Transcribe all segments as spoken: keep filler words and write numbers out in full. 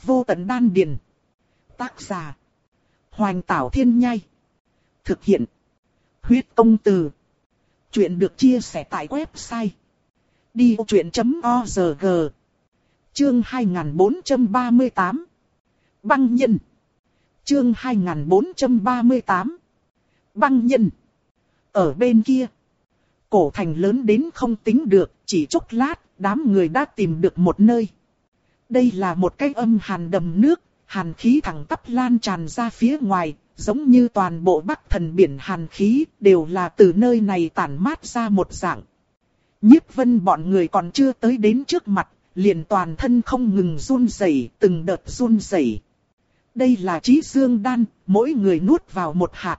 Vô tận đan điền. Tác giả. Hoành Tảo Thiên Nhai. Thực hiện. Huyết Công Từ. Chuyện được chia sẻ tại website đi vô chuyện chấm org. Chương hai nghìn bốn trăm ba mươi tám. Băng nhân. Chương hai nghìn bốn trăm ba mươi tám. Băng nhân. Ở bên kia, cổ thành lớn đến không tính được, chỉ chốc lát, đám người đã tìm được một nơi. Đây là một cái âm hàn đầm nước, hàn khí thẳng tắp lan tràn ra phía ngoài, giống như toàn bộ Bắc Thần biển hàn khí, đều là từ nơi này tản mát ra một dạng. Nhiếp Vân bọn người còn chưa tới đến trước mặt, liền toàn thân không ngừng run rẩy, từng đợt run rẩy. Đây là Chí Dương đan, mỗi người nuốt vào một hạt.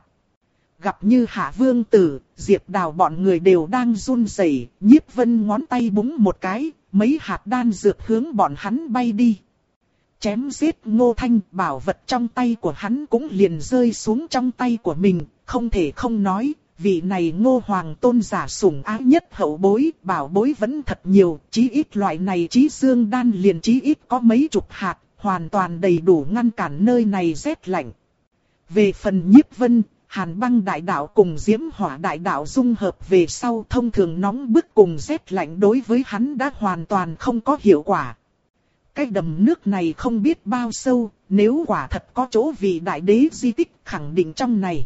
Gặp như Hạ Vương Tử, Diệp Đào bọn người đều đang run rẩy, Nhiếp Vân ngón tay búng một cái, mấy hạt đan dược hướng bọn hắn bay đi. Chém giết Ngô Thanh, bảo vật trong tay của hắn cũng liền rơi xuống trong tay của mình, không thể không nói, vị này Ngô Hoàng tôn giả sủng ái nhất hậu bối, bảo bối vẫn thật nhiều, chí ít loại này Chí Dương đan liền chí ít có mấy chục hạt, hoàn toàn đầy đủ ngăn cản nơi này rét lạnh. Về phần Nhiếp Vân, Hàn Băng đại đạo cùng Diễm Hỏa đại đạo dung hợp về sau, thông thường nóng bức cùng rét lạnh đối với hắn đã hoàn toàn không có hiệu quả. Cái đầm nước này không biết bao sâu, nếu quả thật có chỗ vị đại đế di tích khẳng định trong này.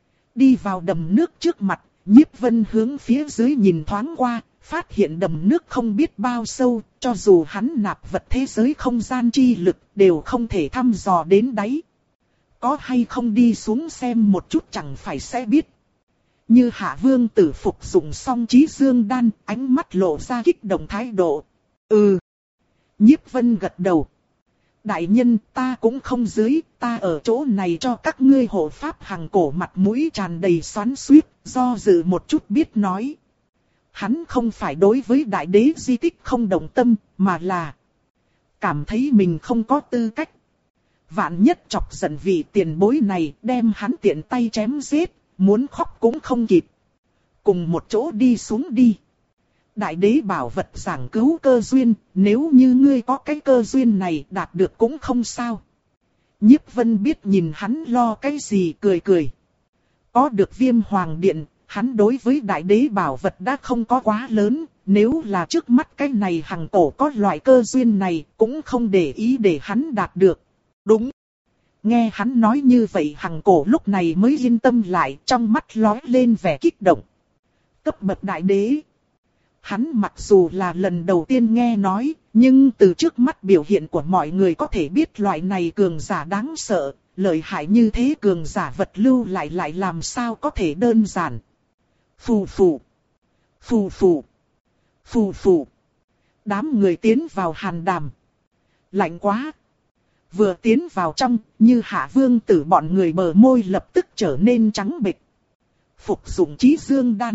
Đi vào đầm nước trước mặt, Nhiếp Vân hướng phía dưới nhìn thoáng qua, phát hiện đầm nước không biết bao sâu, cho dù hắn nạp vật thế giới không gian chi lực đều không thể thăm dò đến đáy. Có hay không đi xuống xem một chút chẳng phải sẽ biết. Như Hạ Vương Tử phục dụng xong Chí Dương đan, ánh mắt lộ ra kích động thái độ. Ừ. Nhiếp Vân gật đầu. Đại nhân, ta cũng không dưới, ta ở chỗ này cho các ngươi hộ pháp hàng cổ mặt mũi tràn đầy xoắn xuýt, do dự một chút biết nói. Hắn không phải đối với đại đế di tích không đồng tâm, mà là cảm thấy mình không có tư cách. Vạn nhất chọc giận vị tiền bối này, đem hắn tiện tay chém giết, muốn khóc cũng không kịp. Cùng một chỗ đi xuống đi. Đại đế bảo vật giảng cứu cơ duyên, nếu như ngươi có cái cơ duyên này đạt được cũng không sao. Nhiếp Vân biết nhìn hắn lo cái gì, cười cười. Có được Viêm Hoàng Điện, hắn đối với đại đế bảo vật đã không có quá lớn, nếu là trước mắt cái này hằng cổ có loại cơ duyên này, cũng không để ý để hắn đạt được. Đúng. Nghe hắn nói như vậy hằng cổ lúc này mới yên tâm lại, trong mắt lóe lên vẻ kích động. Cấp bậc đại đế. Hắn mặc dù là lần đầu tiên nghe nói, nhưng từ trước mắt biểu hiện của mọi người có thể biết loại này cường giả đáng sợ, lợi hại như thế cường giả vật lưu lại lại làm sao có thể đơn giản. Phù phù, phù phù, phù phù. Đám người tiến vào hàn đàm. Lạnh quá. Vừa tiến vào trong, như Hạ Vương Tử bọn người bờ môi lập tức trở nên trắng bệch. Phục dụng Chí Dương đan.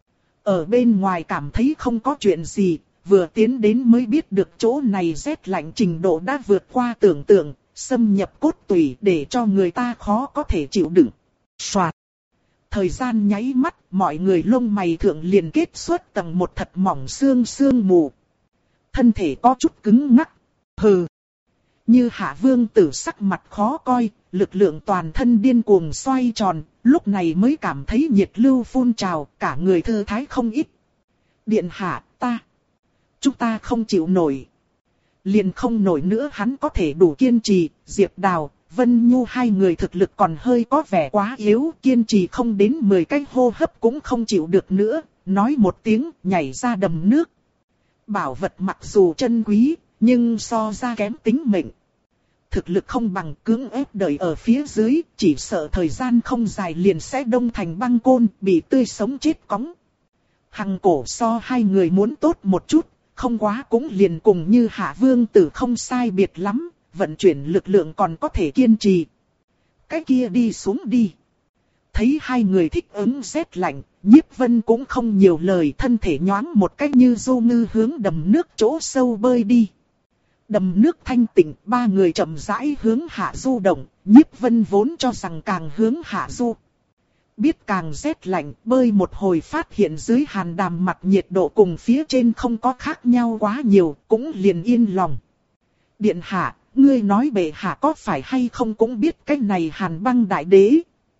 Ở bên ngoài cảm thấy không có chuyện gì, vừa tiến đến mới biết được chỗ này rét lạnh trình độ đã vượt qua tưởng tượng, xâm nhập cốt tủy để cho người ta khó có thể chịu đựng. Soạt. Thời gian nháy mắt, mọi người lông mày thượng liền kết xuất tầng một thật mỏng xương xương mù. Thân thể có chút cứng ngắc. Hừ. Như Hạ Vương Tử sắc mặt khó coi, lực lượng toàn thân điên cuồng xoay tròn, lúc này mới cảm thấy nhiệt lưu phun trào, cả người thư thái không ít. Điện hạ, ta. Chúng ta không chịu nổi. Liền không nổi nữa hắn có thể đủ kiên trì, Diệp Đào, Vân Nhu hai người thực lực còn hơi có vẻ quá yếu, kiên trì không đến mười cái hô hấp cũng không chịu được nữa, nói một tiếng, nhảy ra đầm nước. Bảo vật mặc dù chân quý, nhưng so ra kém tính mệnh. Thực lực không bằng cưỡng ép đợi ở phía dưới, chỉ sợ thời gian không dài liền sẽ đông thành băng côn, bị tươi sống chết cóng. Hằng cổ so hai người muốn tốt một chút, không quá cũng liền cùng như Hạ Vương Tử không sai biệt lắm, vận chuyển lực lượng còn có thể kiên trì. Cái kia đi xuống đi. Thấy hai người thích ứng rét lạnh, Nhiếp Vân cũng không nhiều lời, thân thể nhoáng một cách như du ngư hướng đầm nước chỗ sâu bơi đi. Đầm nước thanh tịnh, ba người chậm rãi hướng hạ du động, Nhiếp Vân vốn cho rằng càng hướng hạ du. Biết càng rét lạnh, bơi một hồi phát hiện dưới hàn đàm mặt nhiệt độ cùng phía trên không có khác nhau quá nhiều, cũng liền yên lòng. Điện hạ, ngươi nói bệ hạ có phải hay không cũng biết cái này Hàn Băng đại đế.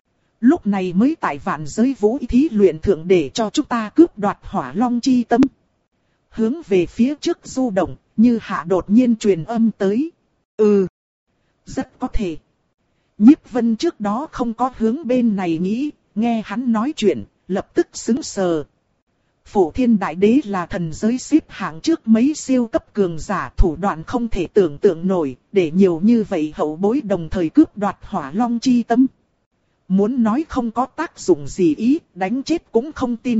Lúc này mới tại vạn giới vũ thí luyện thượng để cho chúng ta cướp đoạt Hỏa Long chi tâm. Hướng về phía trước du động, Như Hạ đột nhiên truyền âm tới. Ừ, rất có thể. Nhiếp Vân trước đó không có hướng bên này nghĩ, nghe hắn nói chuyện, lập tức sững sờ. Phổ Thiên Đại Đế là thần giới xếp hạng trước mấy siêu cấp cường giả, thủ đoạn không thể tưởng tượng nổi, để nhiều như vậy hậu bối đồng thời cướp đoạt Hỏa Long chi tâm. Muốn nói không có tác dụng gì ý, đánh chết cũng không tin.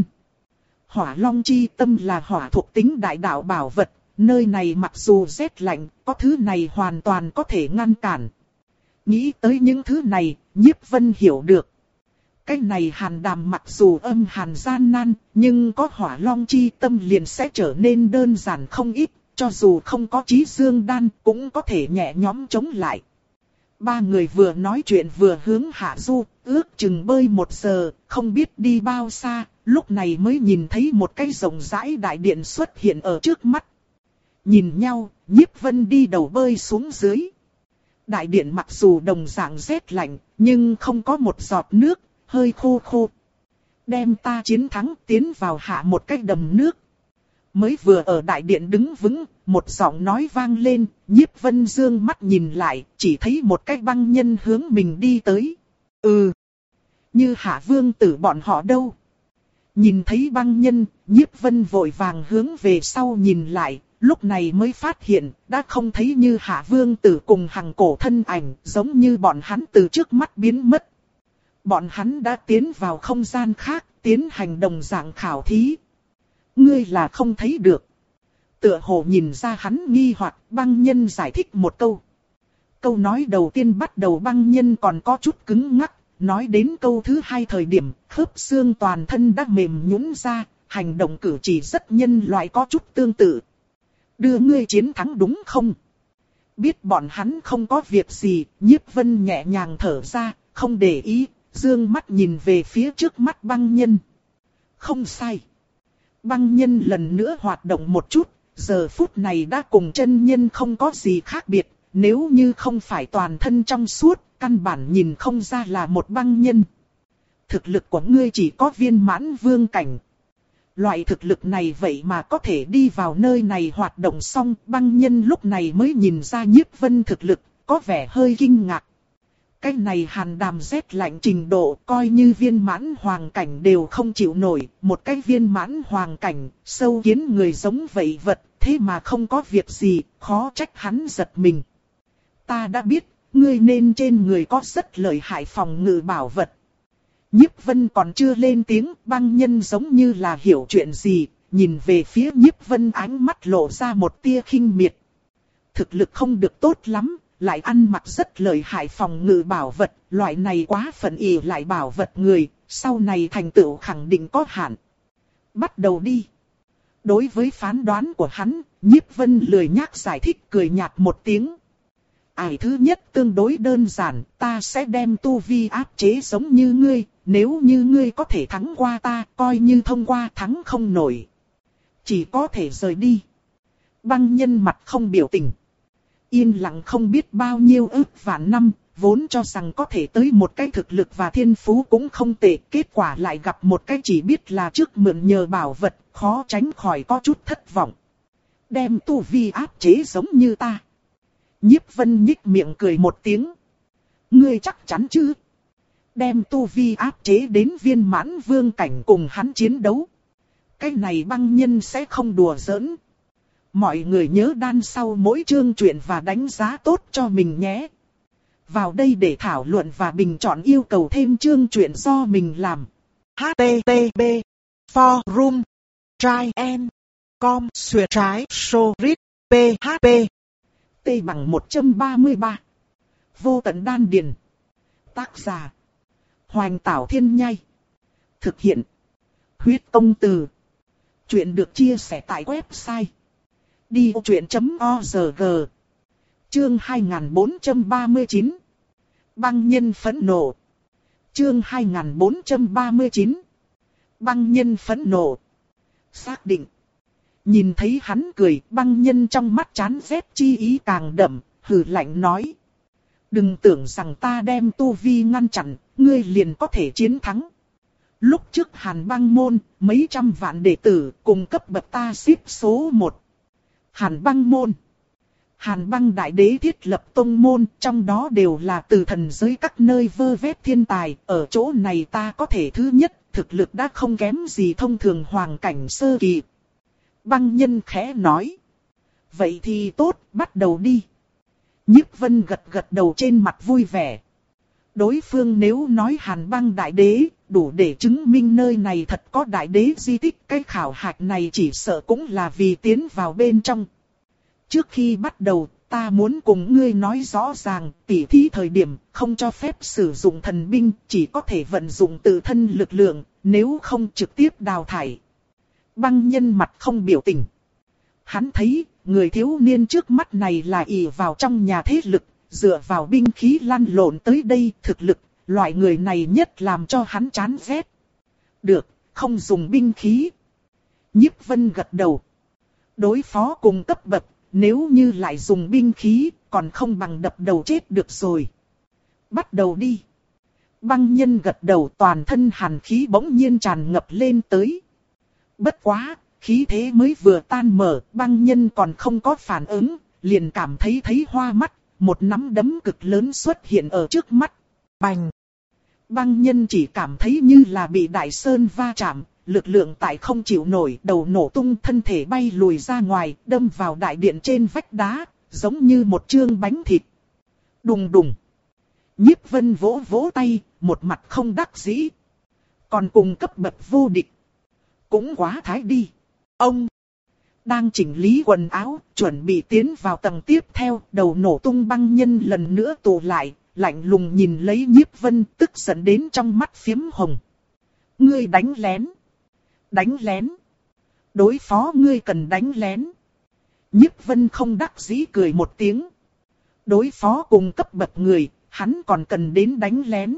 Hỏa Long chi tâm là hỏa thuộc tính đại đạo bảo vật, nơi này mặc dù rét lạnh, có thứ này hoàn toàn có thể ngăn cản. Nghĩ tới những thứ này, Nhiếp Vân hiểu được. Cái này Hàn Đàm mặc dù âm hàn gian nan, nhưng có Hỏa Long chi tâm liền sẽ trở nên đơn giản không ít, cho dù không có Chí Dương đan cũng có thể nhẹ nhõm chống lại. Ba người vừa nói chuyện vừa hướng hạ du, ước chừng bơi một giờ, không biết đi bao xa, lúc này mới nhìn thấy một cái rộng rãi đại điện xuất hiện ở trước mắt. Nhìn nhau, Nhiếp Vân đi đầu bơi xuống dưới. Đại điện mặc dù đồng dạng rét lạnh, nhưng không có một giọt nước, hơi khô khô. Đem ta chiến thắng tiến vào hạ một cái đầm nước. Mới vừa ở đại điện đứng vững, một giọng nói vang lên, Nhiếp Vân dương mắt nhìn lại, chỉ thấy một cái băng nhân hướng mình đi tới. Ừ, Như Hạ vương tử bọn họ đâu? Nhìn thấy băng nhân, Nhiếp Vân vội vàng hướng về sau nhìn lại, lúc này mới phát hiện, đã không thấy Như Hạ vương tử cùng Hằng Cổ thân ảnh, giống như bọn hắn từ trước mắt biến mất. Bọn hắn đã tiến vào không gian khác, tiến hành đồng dạng khảo thí. Ngươi là không thấy được. Tựa hồ nhìn ra hắn nghi hoặc, băng nhân giải thích một câu. Câu nói đầu tiên bắt đầu băng nhân còn có chút cứng ngắc, nói đến câu thứ hai thời điểm, khớp xương toàn thân đã mềm nhũn ra, hành động cử chỉ rất nhân loại có chút tương tự. Đưa ngươi chiến thắng đúng không? Biết bọn hắn không có việc gì, Nhiếp Vân nhẹ nhàng thở ra, không để ý, dương mắt nhìn về phía trước mắt băng nhân. Không sai. Băng nhân lần nữa hoạt động một chút, giờ phút này đã cùng chân nhân không có gì khác biệt, nếu như không phải toàn thân trong suốt, căn bản nhìn không ra là một băng nhân. Thực lực của ngươi chỉ có viên mãn vương cảnh. Loại thực lực này vậy mà có thể đi vào nơi này hoạt động xong, băng nhân lúc này mới nhìn ra Nhiếp Vân thực lực, có vẻ hơi kinh ngạc. Cái này Hàn Đàm rét lạnh trình độ coi như viên mãn hoàng cảnh đều không chịu nổi, một cái viên mãn hoàng cảnh, sâu kiến người giống vậy vật, thế mà không có việc gì, khó trách hắn giật mình. Ta đã biết, ngươi nên trên người có rất lợi hại phòng ngự bảo vật. Nhiếp Vân còn chưa lên tiếng, băng nhân giống như là hiểu chuyện gì, nhìn về phía Nhiếp Vân ánh mắt lộ ra một tia khinh miệt. Thực lực không được tốt lắm, lại ăn mặc rất lợi hại phòng ngự bảo vật, loại này quá phận ỷ lại bảo vật người, sau này thành tựu khẳng định có hạn. Bắt đầu đi. Đối với phán đoán của hắn, Nhiếp Vân lười nhác giải thích cười nhạt một tiếng. Ải thứ nhất tương đối đơn giản, ta sẽ đem tu vi áp chế giống như ngươi, nếu như ngươi có thể thắng qua ta, coi như thông qua thắng không nổi. Chỉ có thể rời đi. Băng nhân mặt không biểu tình. Yên lặng không biết bao nhiêu ức vạn năm, vốn cho rằng có thể tới một cái thực lực và thiên phú cũng không tệ, kết quả lại gặp một cái chỉ biết là trước mượn nhờ bảo vật, khó tránh khỏi có chút thất vọng. Đem tu vi áp chế giống như ta. Nhiếp Vân nhích miệng cười một tiếng. Ngươi chắc chắn chứ? Đem tu vi áp chế đến viên mãn vương cảnh cùng hắn chiến đấu. Cái này băng nhân sẽ không đùa giỡn. Mọi người nhớ đan sau mỗi chương truyện và đánh giá tốt cho mình nhé. Vào đây để thảo luận và bình chọn yêu cầu thêm chương truyện do mình làm. H T T P Forum Try and Com Xuyệt trái Sorit P H P T bằng một trăm ba mươi ba. Vô tận đan điền. Tác giả Hoành Tảo Thiên Nhai. Thực hiện Huyết Công Từ. Chuyện được chia sẻ tại website đi ô truyện chấm org. Chương hai nghìn bốn trăm ba mươi chín. Băng nhân phẫn nộ. Chương hai nghìn bốn trăm ba mươi chín. Băng nhân phẫn nộ. Xác định. Nhìn thấy hắn cười, băng nhân trong mắt chán ghét chi ý càng đậm, hừ lạnh nói. Đừng tưởng rằng ta đem tu vi ngăn chặn, ngươi liền có thể chiến thắng. Lúc trước Hàn Băng môn, mấy trăm vạn đệ tử cùng cấp bậc ta xếp số một. Hàn Băng môn. Hàn Băng đại đế thiết lập tông môn, trong đó đều là từ thần giới các nơi vơ vét thiên tài. Ở chỗ này ta có thể thứ nhất, thực lực đã không kém gì thông thường hoàng cảnh sơ kỳ. Băng nhân khẽ nói. Vậy thì tốt, bắt đầu đi. Nhiếp Vân gật gật đầu trên mặt vui vẻ. Đối phương nếu nói Hàn Băng đại đế, đủ để chứng minh nơi này thật có đại đế di tích. Cái khảo hạch này chỉ sợ cũng là vì tiến vào bên trong. Trước khi bắt đầu, ta muốn cùng ngươi nói rõ ràng, tỉ thí thời điểm không cho phép sử dụng thần binh, chỉ có thể vận dụng tự thân lực lượng, nếu không trực tiếp đào thải. Băng nhân mặt không biểu tình. Hắn thấy, người thiếu niên trước mắt này là ỷ vào trong nhà thế lực, dựa vào binh khí lăn lộn tới đây thực lực, loại người này nhất làm cho hắn chán ghét. Được, không dùng binh khí. Nhiếp Vân gật đầu. Đối phó cùng cấp bậc, nếu như lại dùng binh khí, còn không bằng đập đầu chết được rồi. Bắt đầu đi. Băng nhân gật đầu, toàn thân hàn khí bỗng nhiên tràn ngập lên tới. Bất quá, khí thế mới vừa tan mở, băng nhân còn không có phản ứng, liền cảm thấy thấy hoa mắt, một nắm đấm cực lớn xuất hiện ở trước mắt. Bành! Băng nhân chỉ cảm thấy như là bị đại sơn va chạm, lực lượng tại không chịu nổi, đầu nổ tung, thân thể bay lùi ra ngoài, đâm vào đại điện trên vách đá, giống như một chương bánh thịt. Đùng đùng! Nhiếp Vân vỗ vỗ tay, một mặt không đắc dĩ. Còn cùng cấp bậc vô địch. Cũng quá thái đi. Ông đang chỉnh lý quần áo, chuẩn bị tiến vào tầng tiếp theo, đầu nổ tung băng nhân lần nữa tụ lại, lạnh lùng nhìn lấy Nhiếp Vân, tức giận đến trong mắt phiếm hồng. Ngươi đánh lén. Đánh lén. Đối phó ngươi cần đánh lén. Nhiếp Vân không đắc dĩ cười một tiếng. Đối phó cùng cấp bậc người, hắn còn cần đến đánh lén.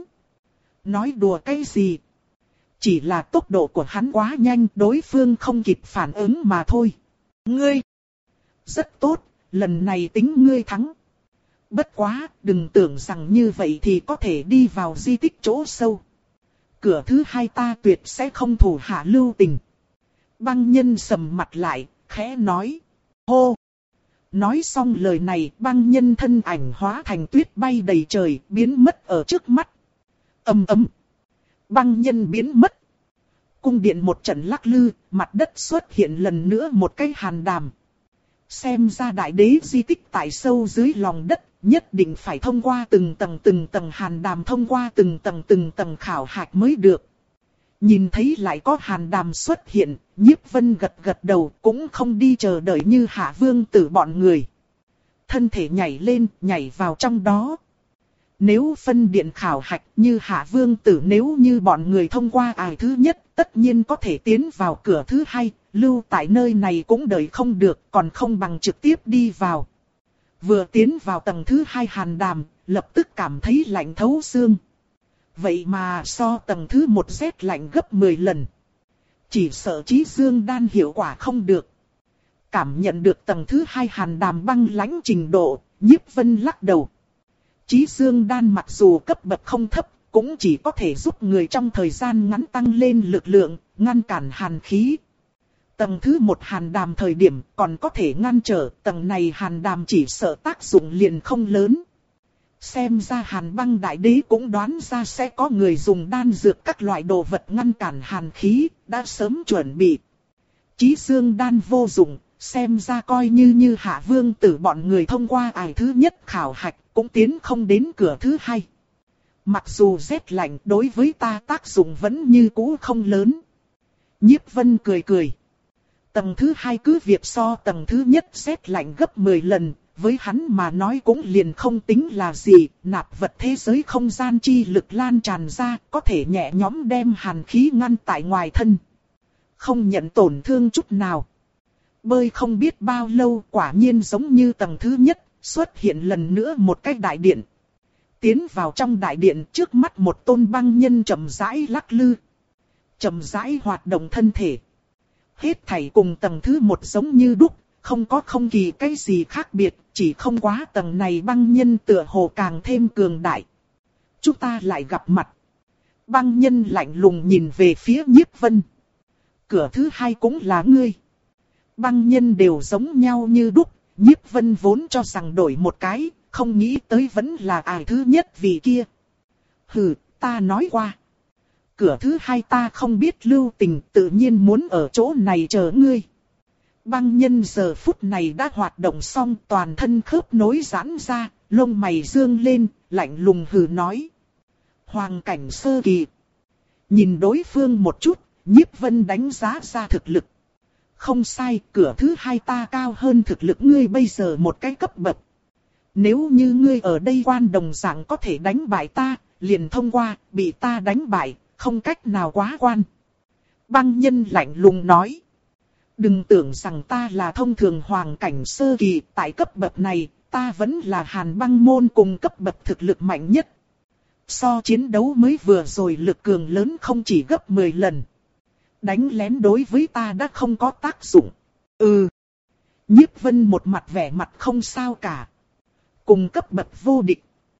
Nói đùa cái gì? Chỉ là tốc độ của hắn quá nhanh, đối phương không kịp phản ứng mà thôi. Ngươi! Rất tốt, lần này tính ngươi thắng. Bất quá, đừng tưởng rằng như vậy thì có thể đi vào di tích chỗ sâu. Cửa thứ hai ta tuyệt sẽ không thủ hạ lưu tình. Băng nhân sầm mặt lại, khẽ nói. Hô! Nói xong lời này, băng nhân thân ảnh hóa thành tuyết bay đầy trời, biến mất ở trước mắt. Ầm ầm! Băng nhân biến mất. Cung điện một trận lắc lư, mặt đất xuất hiện lần nữa một cái hàn đàm. Xem ra đại đế di tích tại sâu dưới lòng đất, nhất định phải thông qua từng tầng từng tầng hàn đàm, thông qua từng tầng từng tầng khảo hạch mới được. Nhìn thấy lại có hàn đàm xuất hiện, Nhiếp Vân gật gật đầu, cũng không đi chờ đợi như Hạ Vương Tử bọn người. Thân thể nhảy lên, nhảy vào trong đó. Nếu phân điện khảo hạch như Hạ Vương Tử, nếu như bọn người thông qua ải thứ nhất, tất nhiên có thể tiến vào cửa thứ hai, lưu tại nơi này cũng đợi không được, còn không bằng trực tiếp đi vào. Vừa tiến vào tầng thứ hai hàn đàm, lập tức cảm thấy lạnh thấu xương. Vậy mà so tầng thứ một rét lạnh gấp mười lần. Chỉ sợ Chí Dương đan hiệu quả không được. Cảm nhận được tầng thứ hai hàn đàm băng lãnh trình độ, Nhiếp Vân lắc đầu. Chí Dương đan mặc dù cấp bậc không thấp, cũng chỉ có thể giúp người trong thời gian ngắn tăng lên lực lượng, ngăn cản hàn khí. Tầng thứ một hàn đàm thời điểm còn có thể ngăn trở, tầng này hàn đàm chỉ sợ tác dụng liền không lớn. Xem ra Hàn Băng đại đế cũng đoán ra sẽ có người dùng đan dược các loại đồ vật ngăn cản hàn khí, đã sớm chuẩn bị. Chí Dương đan vô dụng, xem ra coi như như Hạ Vương Tử bọn người thông qua ải thứ nhất khảo hạch, cũng tiến không đến cửa thứ hai. Mặc dù rét lạnh đối với ta tác dụng vẫn như cũ không lớn. Nhiếp Vân cười cười. Tầng thứ hai cứ việc so tầng thứ nhất rét lạnh gấp mười lần, với hắn mà nói cũng liền không tính là gì, nạp vật thế giới không gian chi lực lan tràn ra, có thể nhẹ nhõm đem hàn khí ngăn tại ngoài thân. Không nhận tổn thương chút nào. Bơi không biết bao lâu, quả nhiên giống như tầng thứ nhất, xuất hiện lần nữa một cái đại điện. Tiến vào trong đại điện, trước mắt một tôn băng nhân chậm rãi lắc lư. Chậm rãi hoạt động thân thể. Hết thảy cùng tầng thứ một giống như đúc, không có không kỳ cái gì khác biệt, chỉ không quá tầng này băng nhân tựa hồ càng thêm cường đại. Chúng ta lại gặp mặt. Băng nhân lạnh lùng nhìn về phía Nhiếp Vân. Cửa thứ hai cũng là ngươi. Băng nhân đều giống nhau như đúc, Nhiếp Vân vốn cho rằng đổi một cái, không nghĩ tới vẫn là ai thứ nhất vì kia. Hừ, ta nói qua. Cửa thứ hai ta không biết lưu tình, tự nhiên muốn ở chỗ này chờ ngươi. Băng nhân giờ phút này đã hoạt động xong, toàn thân khớp nối giãn ra, lông mày dương lên, lạnh lùng hừ nói. Hoàng cảnh sơ kỳ. Nhìn đối phương một chút, Nhiếp Vân đánh giá ra thực lực. Không sai, cửa thứ hai ta cao hơn thực lực ngươi bây giờ một cái cấp bậc. Nếu như ngươi ở đây quan đồng dạng có thể đánh bại ta, liền thông qua, bị ta đánh bại, không cách nào quá quan. Băng nhân lạnh lùng nói. Đừng tưởng rằng ta là thông thường hoàng cảnh sơ kỳ, tại cấp bậc này, ta vẫn là Hàn Băng môn cùng cấp bậc thực lực mạnh nhất. So chiến đấu mới vừa rồi lực cường lớn không chỉ gấp mười lần. Đánh lén đối với ta đã không có tác dụng. Ừ. Nhiếp Vân một mặt vẻ mặt không sao cả. Cùng cấp bậc vô địch.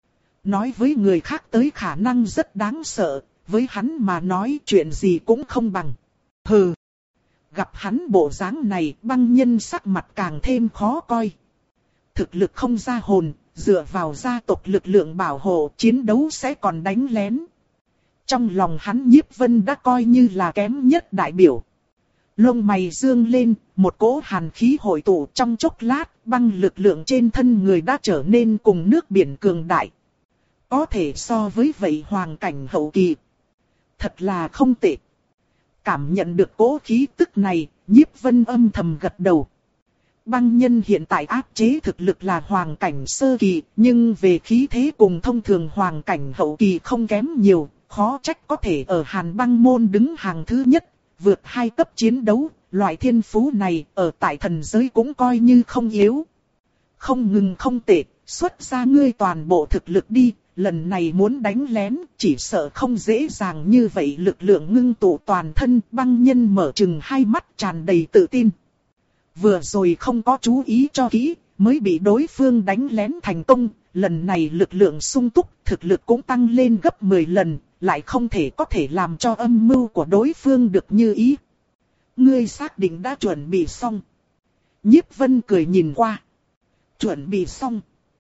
Nói với người khác tới khả năng rất đáng sợ, với hắn mà nói chuyện gì cũng không bằng. Hừ. Gặp hắn bộ dáng này, băng nhân sắc mặt càng thêm khó coi. Thực lực không ra hồn, dựa vào gia tộc lực lượng bảo hộ, chiến đấu sẽ còn đánh lén. Trong lòng hắn Nhiếp Vân đã coi như là kém nhất đại biểu. Lông mày dương lên, một cỗ hàn khí hội tụ trong chốc lát, băng lực lượng trên thân người đã trở nên cùng nước biển cường đại. Có thể so với vậy hoàng cảnh hậu kỳ. Thật là không tệ. Cảm nhận được cỗ khí tức này, Nhiếp Vân âm thầm gật đầu. Băng nhân hiện tại áp chế thực lực là hoàng cảnh sơ kỳ, nhưng về khí thế cùng thông thường hoàng cảnh hậu kỳ không kém nhiều, khó trách có thể ở Hàn Băng môn đứng hàng thứ nhất, vượt hai cấp chiến đấu, loại thiên phú này ở tại thần giới cũng coi như không yếu. Không ngừng không tệ, xuất ra ngươi toàn bộ thực lực đi, lần này muốn đánh lén, chỉ sợ không dễ dàng như vậy. Lực lượng ngưng tụ toàn thân, băng nhân mở trừng hai mắt tràn đầy tự tin. Vừa rồi không có chú ý cho kỹ, mới bị đối phương đánh lén thành công, lần này lực lượng sung túc, thực lực cũng tăng lên gấp mười lần, lại không thể có thể làm cho âm mưu của đối phương được như ý. Ngươi xác định đã chuẩn bị xong. Nhiếp Vân cười nhìn qua. Chuẩn bị xong.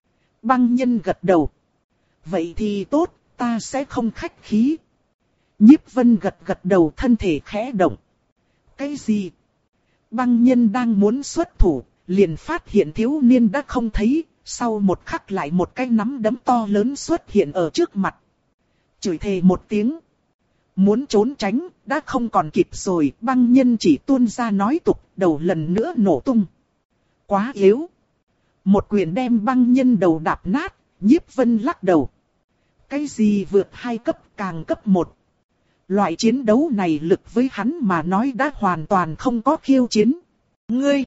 Băng nhân gật đầu. Vậy thì tốt, ta sẽ không khách khí. Nhiếp Vân gật gật đầu, thân thể khẽ động. Cái gì? Băng nhân đang muốn xuất thủ, liền phát hiện thiếu niên đã không thấy, sau một khắc lại một cái nắm đấm to lớn xuất hiện ở trước mặt. Chửi thề một tiếng. Muốn trốn tránh, đã không còn kịp rồi, băng nhân chỉ tuôn ra nói tục, đầu lần nữa nổ tung. Quá yếu. Một quyền đem băng nhân đầu đạp nát, Nhiếp Vân lắc đầu. Cái gì vượt hai cấp càng cấp một. Loại chiến đấu này lực với hắn mà nói đã hoàn toàn không có khiêu chiến. Ngươi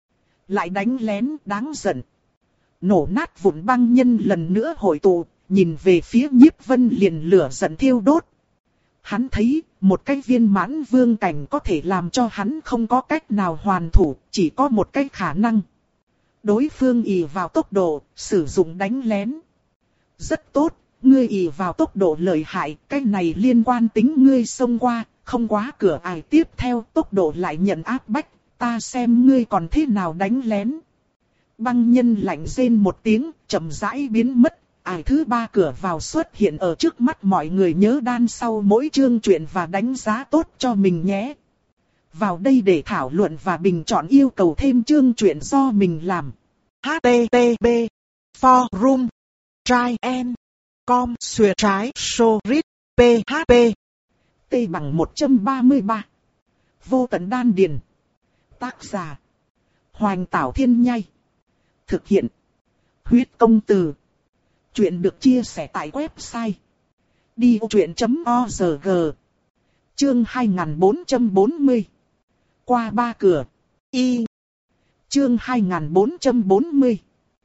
lại đánh lén, đáng giận. Nổ nát vụn băng nhân lần nữa hội tụ, nhìn về phía Nhiếp Vân liền lửa giận thiêu đốt. Hắn thấy một cái viên mãn vương cảnh có thể làm cho hắn không có cách nào hoàn thủ, chỉ có một cái khả năng. Đối phương ỷ vào tốc độ, sử dụng đánh lén. Rất tốt. Ngươi ỷ vào tốc độ lợi hại, cái này liên quan tính ngươi xông qua, không quá cửa ải tiếp theo tốc độ lại nhận áp bách, ta xem ngươi còn thế nào đánh lén. Băng nhân lạnh rên một tiếng, chậm rãi biến mất, ải thứ ba cửa vào xuất hiện ở trước mắt mọi người, nhớ đan sau mỗi chương truyện và đánh giá tốt cho mình nhé. Vào đây để thảo luận và bình chọn yêu cầu thêm chương truyện do mình làm. hát tê tê pê Forum Try and Com xuyệt trái Sorit pê hát pê T bằng một trăm ba mươi ba. Vô tận đan điền. Tác giả Hoành Tảo Thiên Nhai. Thực hiện Huyết Công Từ. Chuyện được chia sẻ tại website đi ô truyện chấm org. Chương hai nghìn bốn trăm bốn mươi. Qua ba cửa. Y. Chương hai nghìn bốn trăm bốn mươi.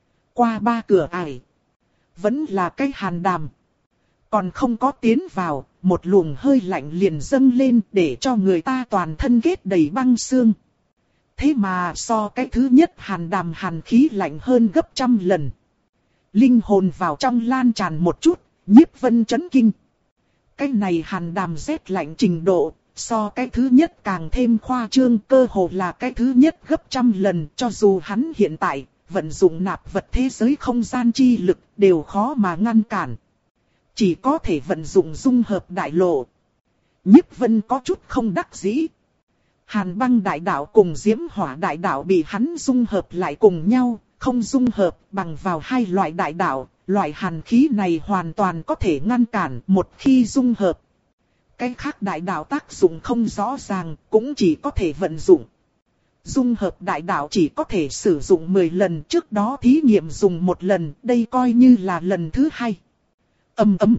Qua ba cửa ải. Vẫn là cái hàn đàm. Còn không có tiến vào, một luồng hơi lạnh liền dâng lên để cho người ta toàn thân kết đầy băng xương. thế mà so cái thứ nhất hàn đàm hàn khí lạnh hơn gấp trăm lần. Linh hồn vào trong lan tràn một chút, Nhiếp Vân chấn kinh. Cái này hàn đàm rét lạnh trình độ, so cái thứ nhất càng thêm khoa trương, cơ hồ là cái thứ nhất gấp trăm lần. Cho dù hắn hiện tại vận dụng nạp vật thế giới không gian chi lực đều khó mà ngăn cản. Chỉ có thể vận dụng dung hợp đại lộ. Nhiếp Vân có chút không đắc dĩ. Hàn băng đại đạo cùng diễm hỏa đại đạo bị hắn dung hợp lại cùng nhau, không dung hợp bằng vào hai loại đại đạo, loại hàn khí này hoàn toàn có thể ngăn cản. Một khi dung hợp, cái khác đại đạo tác dụng không rõ ràng, cũng chỉ có thể vận dụng. Dung hợp đại đạo chỉ có thể sử dụng mười lần, trước đó thí nghiệm dùng một lần, đây coi như là lần thứ hai. Ầm ầm.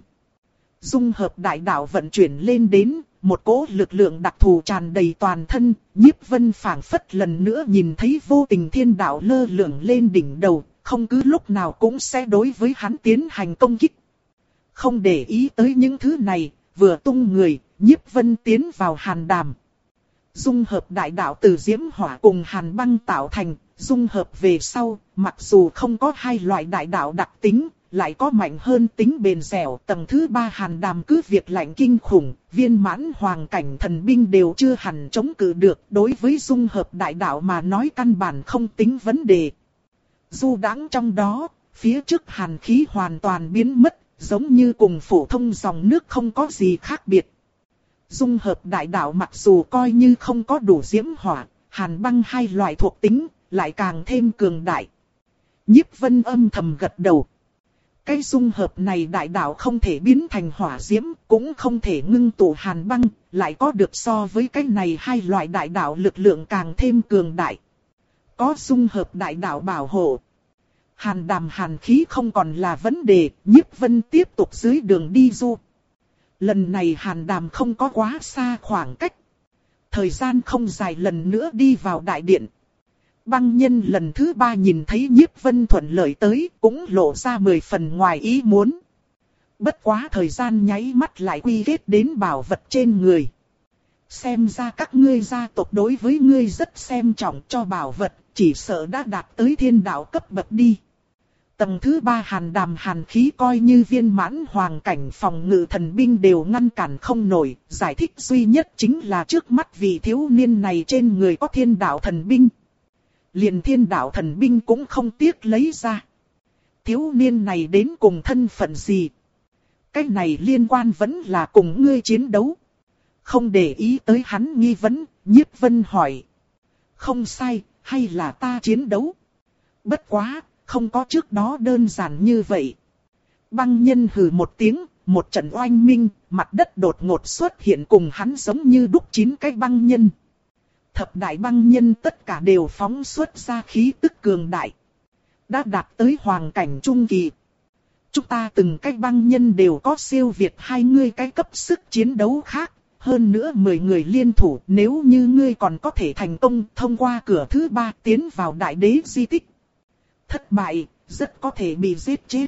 Dung hợp đại đạo vận chuyển lên đến, một cỗ lực lượng đặc thù tràn đầy toàn thân, Nhiếp Vân phảng phất lần nữa nhìn thấy vô tình thiên đạo lơ lửng lên đỉnh đầu, không cứ lúc nào cũng sẽ đối với hắn tiến hành công kích. Không để ý tới những thứ này, vừa tung người, Nhiếp Vân tiến vào hàn đàm. Dung hợp đại đạo từ diễm hỏa cùng hàn băng tạo thành, dung hợp về sau, mặc dù không có hai loại đại đạo đặc tính, lại có mạnh hơn tính bền dẻo. Tầng thứ ba hàn đàm cứ việc lạnh kinh khủng, viên mãn hoàng cảnh thần binh đều chưa hẳn chống cự được. Đối với dung hợp đại đạo mà nói căn bản không tính vấn đề. Du đãng trong đó, phía trước hàn khí hoàn toàn biến mất, giống như cùng phổ thông dòng nước không có gì khác biệt. Dung hợp đại đạo mặc dù coi như không có đủ diễm hỏa, hàn băng hai loại thuộc tính, lại càng thêm cường đại. Nhiếp Vân âm thầm gật đầu. Cái dung hợp này đại đạo không thể biến thành hỏa diễm, cũng không thể ngưng tụ hàn băng, lại có được so với cái này hai loại đại đạo lực lượng càng thêm cường đại. Có dung hợp đại đạo bảo hộ, hàn đàm hàn khí không còn là vấn đề. Nhiếp Vân tiếp tục dưới đường đi du. Lần này hàn đàm không có quá xa khoảng cách. Thời gian không dài, lần nữa đi vào đại điện. Băng nhân lần thứ ba nhìn thấy Nhiếp Vân thuận lợi tới, cũng lộ ra mười phần ngoài ý muốn. Bất quá thời gian nháy mắt lại quy kết đến bảo vật trên người. Xem ra các ngươi gia tộc đối với ngươi rất xem trọng, cho bảo vật, chỉ sợ đã đạt tới thiên đạo cấp bậc đi. Tầng thứ ba hàn đàm hàn khí coi như viên mãn hoàng cảnh phòng ngự thần binh đều ngăn cản không nổi. Giải thích duy nhất chính là trước mắt vị thiếu niên này trên người có thiên đạo thần binh. Liền thiên đạo thần binh cũng không tiếc lấy ra. Thiếu niên này đến cùng thân phận gì? Cái này liên quan vẫn là cùng ngươi chiến đấu. Không để ý tới hắn nghi vấn, Nhiếp Vân hỏi. Không sai, hay là ta chiến đấu? Bất quá, không có trước đó đơn giản như vậy. Băng nhân hừ một tiếng, một trận oanh minh, mặt đất đột ngột xuất hiện cùng hắn giống như đúc chín cái băng nhân. Thập đại băng nhân tất cả đều phóng xuất ra khí tức cường đại. Đã đạt tới hoàng cảnh trung kỳ. Chúng ta từng cái băng nhân đều có siêu việt hai ngươi cái cấp sức chiến đấu khác. Hơn nữa mười người liên thủ, nếu như ngươi còn có thể thành công thông qua cửa thứ ba tiến vào đại đế di tích. Thất bại, rất có thể bị giết chết.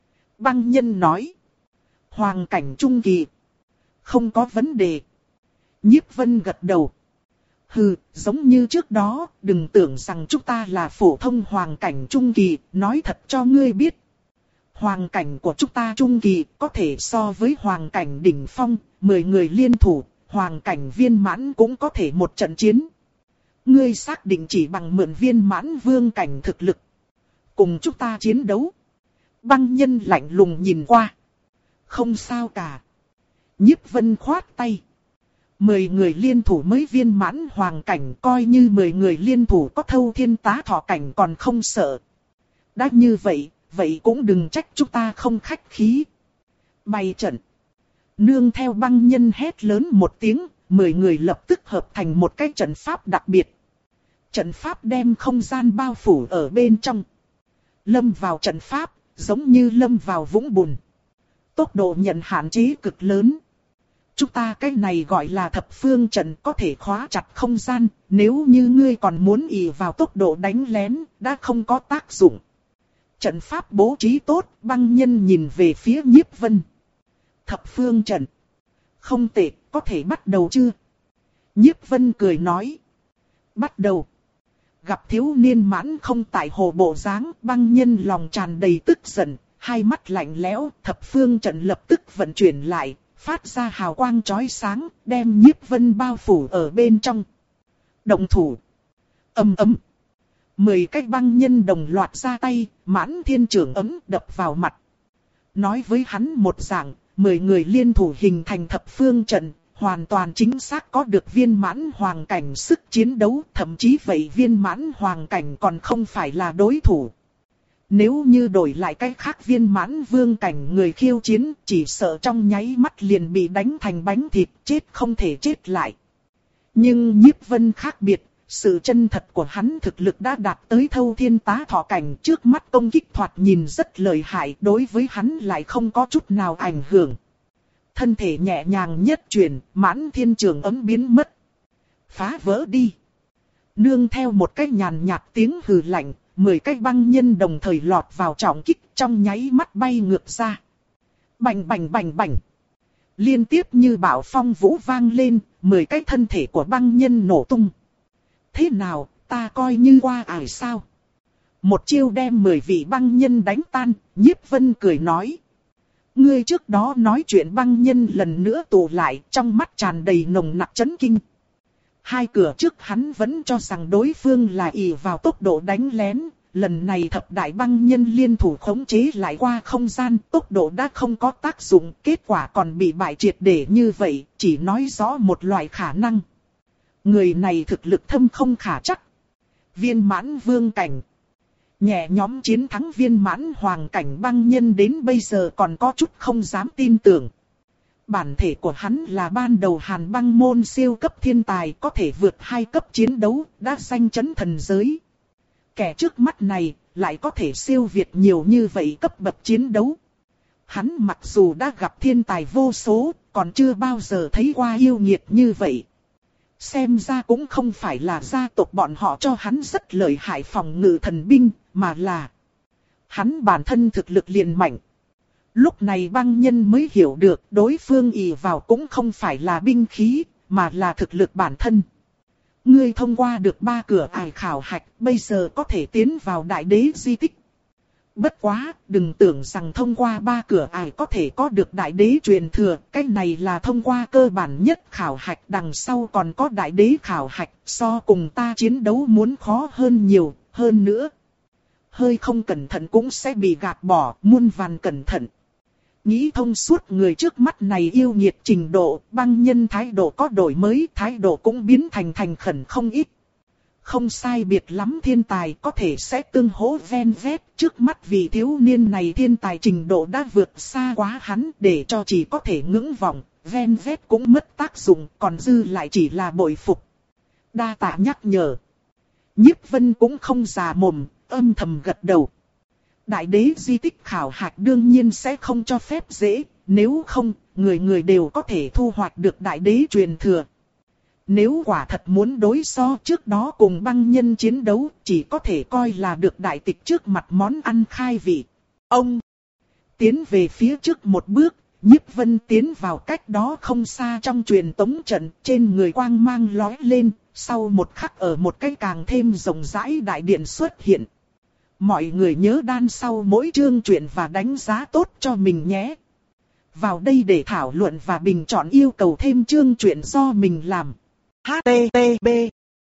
Băng nhân nói. Hoàng cảnh trung kỳ. Không có vấn đề. Nhiếp Vân gật đầu. Hừ, giống như trước đó, đừng tưởng rằng chúng ta là phổ thông hoàng cảnh trung kỳ, nói thật cho ngươi biết. Hoàng cảnh của chúng ta trung kỳ có thể so với hoàng cảnh đỉnh phong, mười người liên thủ, hoàng cảnh viên mãn cũng có thể một trận chiến. Ngươi xác định chỉ bằng mượn viên mãn vương cảnh thực lực cùng chúng ta chiến đấu? Băng nhân lạnh lùng nhìn qua. Không sao cả. Nhiếp Vân khoát tay. Mười người liên thủ mới viên mãn hoàng cảnh, coi như mười người liên thủ có thâu thiên tá thọ cảnh còn không sợ. Đã như vậy, vậy cũng đừng trách chúng ta không khách khí. Bày trận. Nương theo băng nhân hét lớn một tiếng, mười người lập tức hợp thành một cái trận pháp đặc biệt. Trận pháp đem không gian bao phủ ở bên trong. Lâm vào trận pháp, giống như lâm vào vũng bùn. Tốc độ nhận hạn chế cực lớn. Chúng ta cái này gọi là thập phương trận, có thể khóa chặt không gian, nếu như ngươi còn muốn ỷ vào tốc độ đánh lén, đã không có tác dụng. Trận pháp bố trí tốt, băng nhân nhìn về phía Nhiếp Vân. Thập phương trận. Không tệ, có thể bắt đầu chưa? Nhiếp Vân cười nói. Bắt đầu. gặp thiếu niên mãn không tại hồ bộ dáng, băng nhân lòng tràn đầy tức giận, hai mắt lạnh lẽo, thập phương trận lập tức vận chuyển lại, phát ra hào quang chói sáng, đem Nhiếp Vân bao phủ ở bên trong. Động thủ. Ầm ầm. Mười cái băng nhân đồng loạt ra tay, Mãn Thiên trưởng ấm đập vào mặt. Nói với hắn một dạng, mười người liên thủ hình thành thập phương trận, hoàn toàn chính xác có được viên mãn hoàng cảnh sức chiến đấu, thậm chí vậy viên mãn hoàng cảnh còn không phải là đối thủ. Nếu như đổi lại cái khác viên mãn vương cảnh người khiêu chiến, chỉ sợ trong nháy mắt liền bị đánh thành bánh thịt, chết không thể chết lại. Nhưng Nhiếp Vân khác biệt, sự chân thật của hắn thực lực đã đạt tới thâu thiên tá thọ cảnh, trước mắt công kích thoạt nhìn rất lợi hại, đối với hắn lại không có chút nào ảnh hưởng. Thân thể nhẹ nhàng nhất chuyển, Mãn Thiên trường ấm biến mất. Phá vỡ đi. Nương theo một cái nhàn nhạt tiếng hừ lạnh, mười cái băng nhân đồng thời lọt vào trọng kích, trong nháy mắt bay ngược ra. Bành bành bành bành. Liên tiếp như bão phong vũ vang lên, mười cái thân thể của băng nhân nổ tung. Thế nào, ta coi như qua ải sao? Một chiêu đem mười vị băng nhân đánh tan, Nhiếp Vân cười nói. Ngươi trước đó nói chuyện băng nhân lần nữa tụ lại, trong mắt tràn đầy nồng nặc chấn kinh. Hai cửa trước hắn vẫn cho rằng đối phương là ỷ vào tốc độ đánh lén, lần này thập đại băng nhân liên thủ khống chế lại qua không gian, tốc độ đã không có tác dụng, kết quả còn bị bại triệt để như vậy, chỉ nói rõ một loại khả năng. Người này thực lực thâm không khả chắc. Viên mãn vương cảnh. Nhẹ nhóm chiến thắng viên mãn hoàng cảnh băng nhân đến bây giờ còn có chút không dám tin tưởng. Bản thể của hắn là ban đầu Hàn Băng môn siêu cấp thiên tài, có thể vượt hai cấp chiến đấu, đã danh chấn thần giới. Kẻ trước mắt này lại có thể siêu việt nhiều như vậy cấp bậc chiến đấu. Hắn mặc dù đã gặp thiên tài vô số, còn chưa bao giờ thấy qua yêu nghiệt như vậy. Xem ra cũng không phải là gia tộc bọn họ cho hắn rất lợi hại phòng ngự thần binh, mà là hắn bản thân thực lực liền mạnh. Lúc này băng nhân mới hiểu được đối phương ỷ vào cũng không phải là binh khí, mà là thực lực bản thân. Ngươi thông qua được ba cửa ải khảo hạch, bây giờ có thể tiến vào đại đế di tích. Bất quá, đừng tưởng rằng thông qua ba cửa ải có thể có được đại đế truyền thừa, cái này là thông qua cơ bản nhất khảo hạch, đằng sau còn có đại đế khảo hạch, so cùng ta chiến đấu muốn khó hơn nhiều, hơn nữa. Hơi không cẩn thận cũng sẽ bị gạt bỏ, muôn vàn cẩn thận. Nghĩ thông suốt người trước mắt này yêu nghiệt trình độ, băng nhân thái độ có đổi mới, thái độ cũng biến thành thành khẩn không ít. Không sai biệt lắm thiên tài có thể sẽ tương hỗ ven vét, trước mắt vì thiếu niên này thiên tài trình độ đã vượt xa quá hắn, để cho chỉ có thể ngưỡng vọng, ven vét cũng mất tác dụng, còn dư lại chỉ là bội phục. Đa tạ nhắc nhở. Nhiếp Vân cũng không già mồm, âm thầm gật đầu. Đại đế di tích khảo hạch đương nhiên sẽ không cho phép dễ, nếu không, người người đều có thể thu hoạch được đại đế truyền thừa. Nếu quả thật muốn đối so trước đó cùng băng nhân chiến đấu, chỉ có thể coi là được đại tịch trước mặt món ăn khai vị. Ông tiến về phía trước một bước, Nhiếp Vân tiến vào cách đó không xa trong truyền tống trận, trên người quang mang lóe lên, sau một khắc ở một cái càng thêm rộng rãi đại điện xuất hiện. Mọi người nhớ đan sau mỗi chương truyện và đánh giá tốt cho mình nhé. Vào đây để thảo luận và bình chọn yêu cầu thêm chương truyện do mình làm. H T T P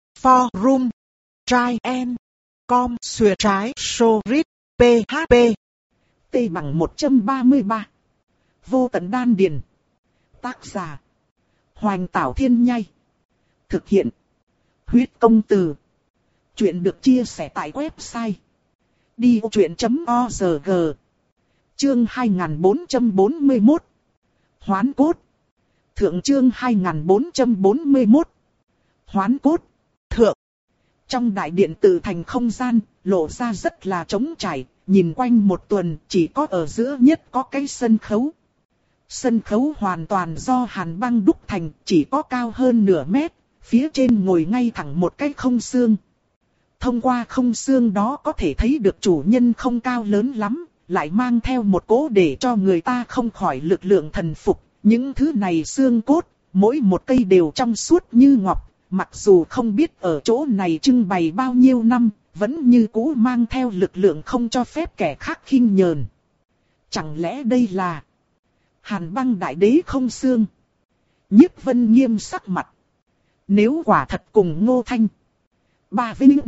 Forum Try and Com Xuyệt trái Sorit P H P T bằng một trăm ba mươi ba. Vô tận đan điền. Tác giả Hoành Tảo Thiên Nhai. Thực hiện Huyết Công Từ. Chuyện được chia sẻ tại website đi ô chuyện chấm org. Chương hai nghìn bốn trăm bốn mươi mốt. Hoán cốt. Thượng chương hai nghìn bốn trăm bốn mươi mốt. Hoán cốt. Thượng. Trong đại điện tự thành không gian, lộ ra rất là trống trải, nhìn quanh một tuần chỉ có ở giữa nhất có cái sân khấu. Sân khấu hoàn toàn do hàn băng đúc thành, chỉ có cao hơn nửa mét, phía trên ngồi ngay thẳng một cái không xương. Thông qua không xương đó có thể thấy được chủ nhân không cao lớn lắm, lại mang theo một cỗ để cho người ta không khỏi lực lượng thần phục. Những thứ này xương cốt, mỗi một cây đều trong suốt như ngọc, mặc dù không biết ở chỗ này trưng bày bao nhiêu năm, vẫn như cũ mang theo lực lượng không cho phép kẻ khác khinh nhờn. Chẳng lẽ đây là Hàn Băng Đại Đế không xương? Nhiếp Vân nghiêm sắc mặt. Nếu quả thật cùng Ngô Thanh, Ba Vinh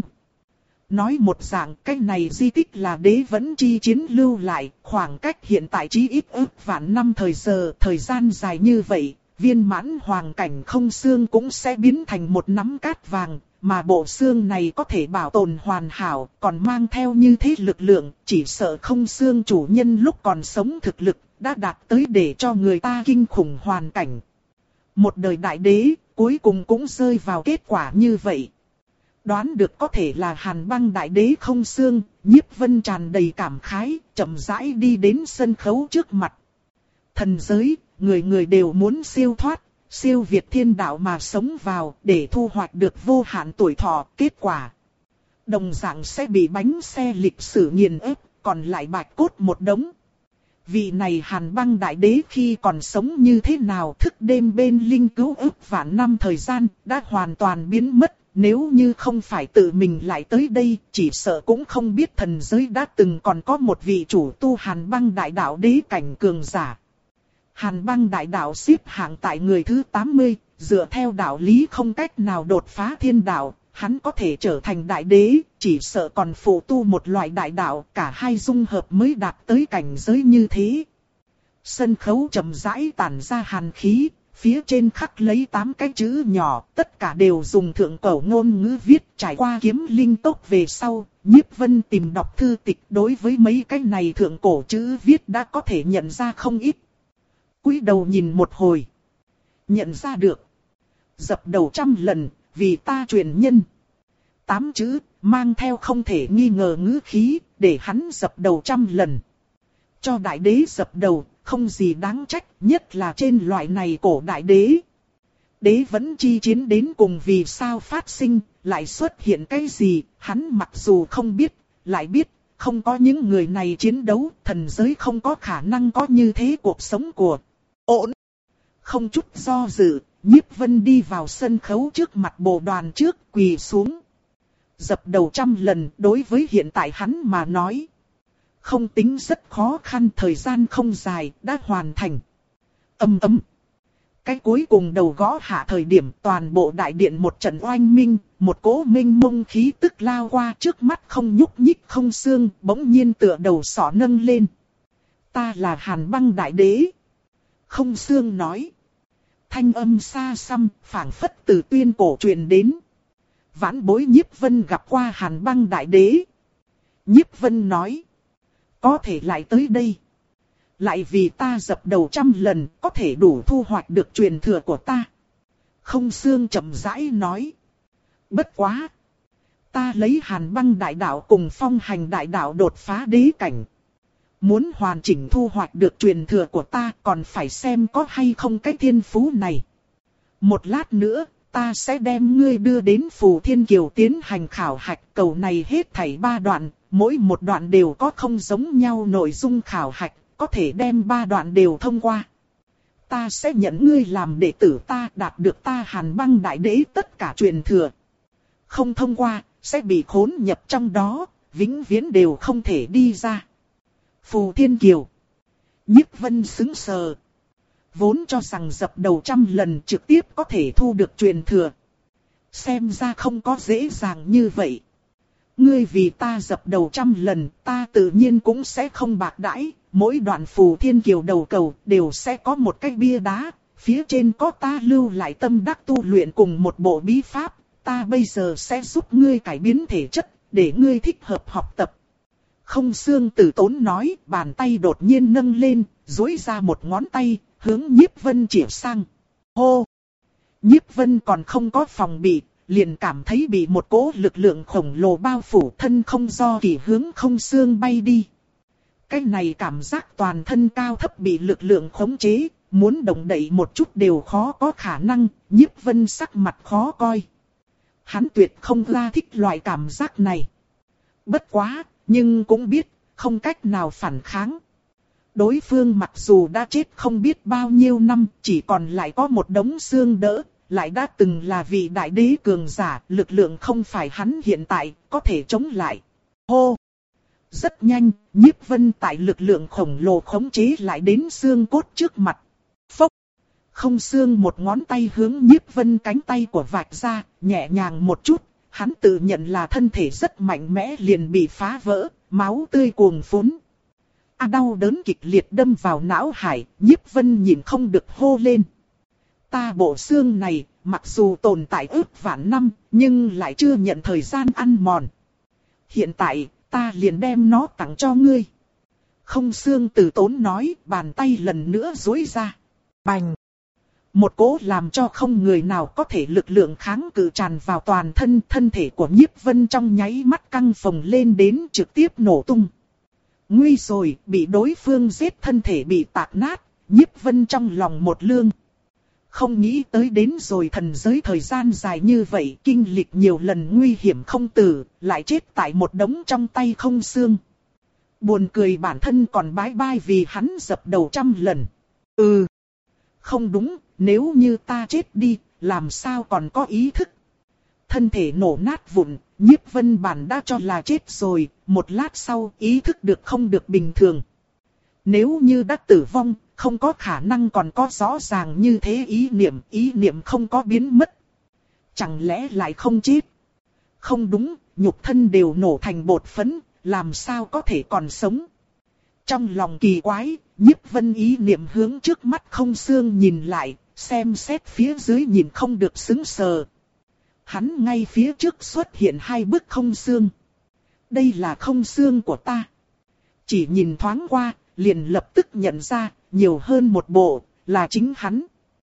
nói một dạng, cái này di tích là đế vẫn chi chiến lưu lại, khoảng cách hiện tại chí ít ước vạn năm thời giờ, thời gian dài như vậy, viên mãn hoàng cảnh không xương cũng sẽ biến thành một nắm cát vàng, mà bộ xương này có thể bảo tồn hoàn hảo, còn mang theo như thế lực lượng, chỉ sợ không xương chủ nhân lúc còn sống thực lực, đã đạt tới để cho người ta kinh khủng hoàn cảnh. Một đời đại đế, cuối cùng cũng rơi vào kết quả như vậy. Đoán được có thể là Hàn Băng Đại Đế không xương, Nhiếp Vân tràn đầy cảm khái, chậm rãi đi đến sân khấu trước mặt. Thần giới, người người đều muốn siêu thoát, siêu việt thiên đạo mà sống vào, để thu hoạch được vô hạn tuổi thọ, kết quả đồng dạng sẽ bị bánh xe lịch sử nghiền ép, còn lại bạch cốt một đống. Vị này Hàn Băng Đại Đế khi còn sống như thế nào, thức đêm bên linh cứu ức vạn năm thời gian, đã hoàn toàn biến mất. Nếu như không phải tự mình lại tới đây, chỉ sợ cũng không biết thần giới đã từng còn có một vị chủ tu Hàn Băng Đại Đạo đế cảnh cường giả. Hàn Băng Đại Đạo xếp hạng tại người thứ tám mươi, dựa theo đạo lý không cách nào đột phá thiên đạo, hắn có thể trở thành đại đế, chỉ sợ còn phụ tu một loại đại đạo, cả hai dung hợp mới đạt tới cảnh giới như thế. Sân khấu chậm rãi tản ra hàn khí. Phía trên khắc lấy tám cái chữ nhỏ, tất cả đều dùng thượng cổ ngôn ngữ viết, trải qua kiếm linh tốc về sau, Nhiếp Vân tìm đọc thư tịch, đối với mấy cái này thượng cổ chữ viết đã có thể nhận ra không ít. Cúi đầu nhìn một hồi, nhận ra được. Dập đầu trăm lần, vì ta truyền nhân. Tám chữ, mang theo không thể nghi ngờ ngữ khí, để hắn dập đầu trăm lần. Cho đại đế dập đầu, không gì đáng trách, nhất là trên loại này cổ đại đế. Đế vẫn chi chiến đến cùng vì sao phát sinh, lại xuất hiện cái gì, hắn mặc dù không biết, lại biết, không có những người này chiến đấu, thần giới không có khả năng có như thế cuộc sống của ổn. Không chút do dự, Nhiếp Vân đi vào sân khấu trước mặt bộ đoàn trước, quỳ xuống. Dập đầu trăm lần, đối với hiện tại hắn mà nói. Không tính rất khó khăn, thời gian không dài, đã hoàn thành. Ầm ầm. Cái cuối cùng đầu gõ hạ thời điểm toàn bộ đại điện một trận oanh minh, một cỗ minh mông khí tức lao qua trước mắt không nhúc nhích không xương, bỗng nhiên tựa đầu sọ nâng lên. Ta là Hàn Băng Đại Đế. Không xương nói. Thanh âm xa xăm, phảng phất từ tuyên cổ truyền đến. Vãn bối Nhiếp Vân gặp qua Hàn Băng Đại Đế. Nhiếp Vân nói. Có thể lại tới đây. Lại vì ta dập đầu trăm lần, có thể đủ thu hoạch được truyền thừa của ta. Không xương chậm rãi nói. Bất quá. Ta lấy Hàn Băng Đại Đạo cùng Phong Hành Đại Đạo đột phá đế cảnh. Muốn hoàn chỉnh thu hoạch được truyền thừa của ta, còn phải xem có hay không cái thiên phú này. Một lát nữa, ta sẽ đem ngươi đưa đến Phù Thiên Kiều tiến hành khảo hạch. Cầu này hết thảy ba đoạn, mỗi một đoạn đều có không giống nhau nội dung khảo hạch, có thể đem ba đoạn đều thông qua. Ta sẽ nhận ngươi làm đệ tử, ta đạt được ta Hàn Băng Đại Đế tất cả truyền thừa. Không thông qua, sẽ bị khốn nhập trong đó, vĩnh viễn đều không thể đi ra. Phù Thiên Kiều. Nhiếp Vân sững sờ. Vốn cho rằng dập đầu trăm lần trực tiếp có thể thu được truyền thừa. Xem ra không có dễ dàng như vậy. Ngươi vì ta dập đầu trăm lần, ta tự nhiên cũng sẽ không bạc đãi. Mỗi đoạn Phù Thiên Kiều đầu cầu đều sẽ có một cái bia đá. Phía trên có ta lưu lại tâm đắc tu luyện cùng một bộ bí pháp. Ta bây giờ sẽ giúp ngươi cải biến thể chất, để ngươi thích hợp học tập. Không xương tử tốn nói, bàn tay đột nhiên nâng lên, duỗi ra một ngón tay, hướng Nhiếp Vân chỉ sang. Hô! Nhiếp Vân còn không có phòng bị, liền cảm thấy bị một cỗ lực lượng khổng lồ bao phủ, thân không do kỳ hướng không xương bay đi. Cái này cảm giác toàn thân cao thấp bị lực lượng khống chế, muốn động đậy một chút đều khó có khả năng. Nhiếp Vân sắc mặt khó coi. Hắn tuyệt không ra thích loại cảm giác này. Bất quá, nhưng cũng biết, không cách nào phản kháng. Đối phương mặc dù đã chết không biết bao nhiêu năm, chỉ còn lại có một đống xương đỡ, lại đã từng là vị đại đế cường giả, lực lượng không phải hắn hiện tại có thể chống lại. Hô! Rất nhanh, Nhiếp Vân tại lực lượng khổng lồ khống chế lại đến xương cốt trước mặt. Phốc! Không xương một ngón tay hướng Nhiếp Vân cánh tay của vạch ra, nhẹ nhàng một chút, hắn tự nhận là thân thể rất mạnh mẽ liền bị phá vỡ, máu tươi cuồng phún. A đau đớn kịch liệt đâm vào não hải, Nhiếp Vân nhìn không được hô lên. Ta bộ xương này, mặc dù tồn tại ước vạn năm, nhưng lại chưa nhận thời gian ăn mòn. Hiện tại, ta liền đem nó tặng cho ngươi. Không xương từ tốn nói, bàn tay lần nữa duỗi ra. Bành! Một cỗ làm cho không người nào có thể lực lượng kháng cự tràn vào toàn thân, thân thể của Nhiếp Vân trong nháy mắt căng phồng lên đến trực tiếp nổ tung. Nguy rồi, bị đối phương giết, thân thể bị tạc nát, Nhiếp Vân trong lòng một lương. Không nghĩ tới đến rồi thần giới thời gian dài như vậy, kinh lịch nhiều lần nguy hiểm không tử, lại chết tại một đống trong tay không xương. Buồn cười bản thân còn bái bai vì hắn dập đầu trăm lần. Ừ, không đúng, nếu như ta chết đi, làm sao còn có ý thức. Thân thể nổ nát vụn, Nhiếp Vân bản đã cho là chết rồi, một lát sau ý thức được không được bình thường. Nếu như đã tử vong, không có khả năng còn có rõ ràng như thế ý niệm, ý niệm không có biến mất. Chẳng lẽ lại không chết? Không đúng, nhục thân đều nổ thành bột phấn, làm sao có thể còn sống? Trong lòng kỳ quái, Nhiếp Vân ý niệm hướng trước mắt không xương nhìn lại, xem xét phía dưới nhìn không được sững sờ. Hắn ngay phía trước xuất hiện hai bức không xương. Đây là không xương của ta. Chỉ nhìn thoáng qua, liền lập tức nhận ra, nhiều hơn một bộ, là chính hắn.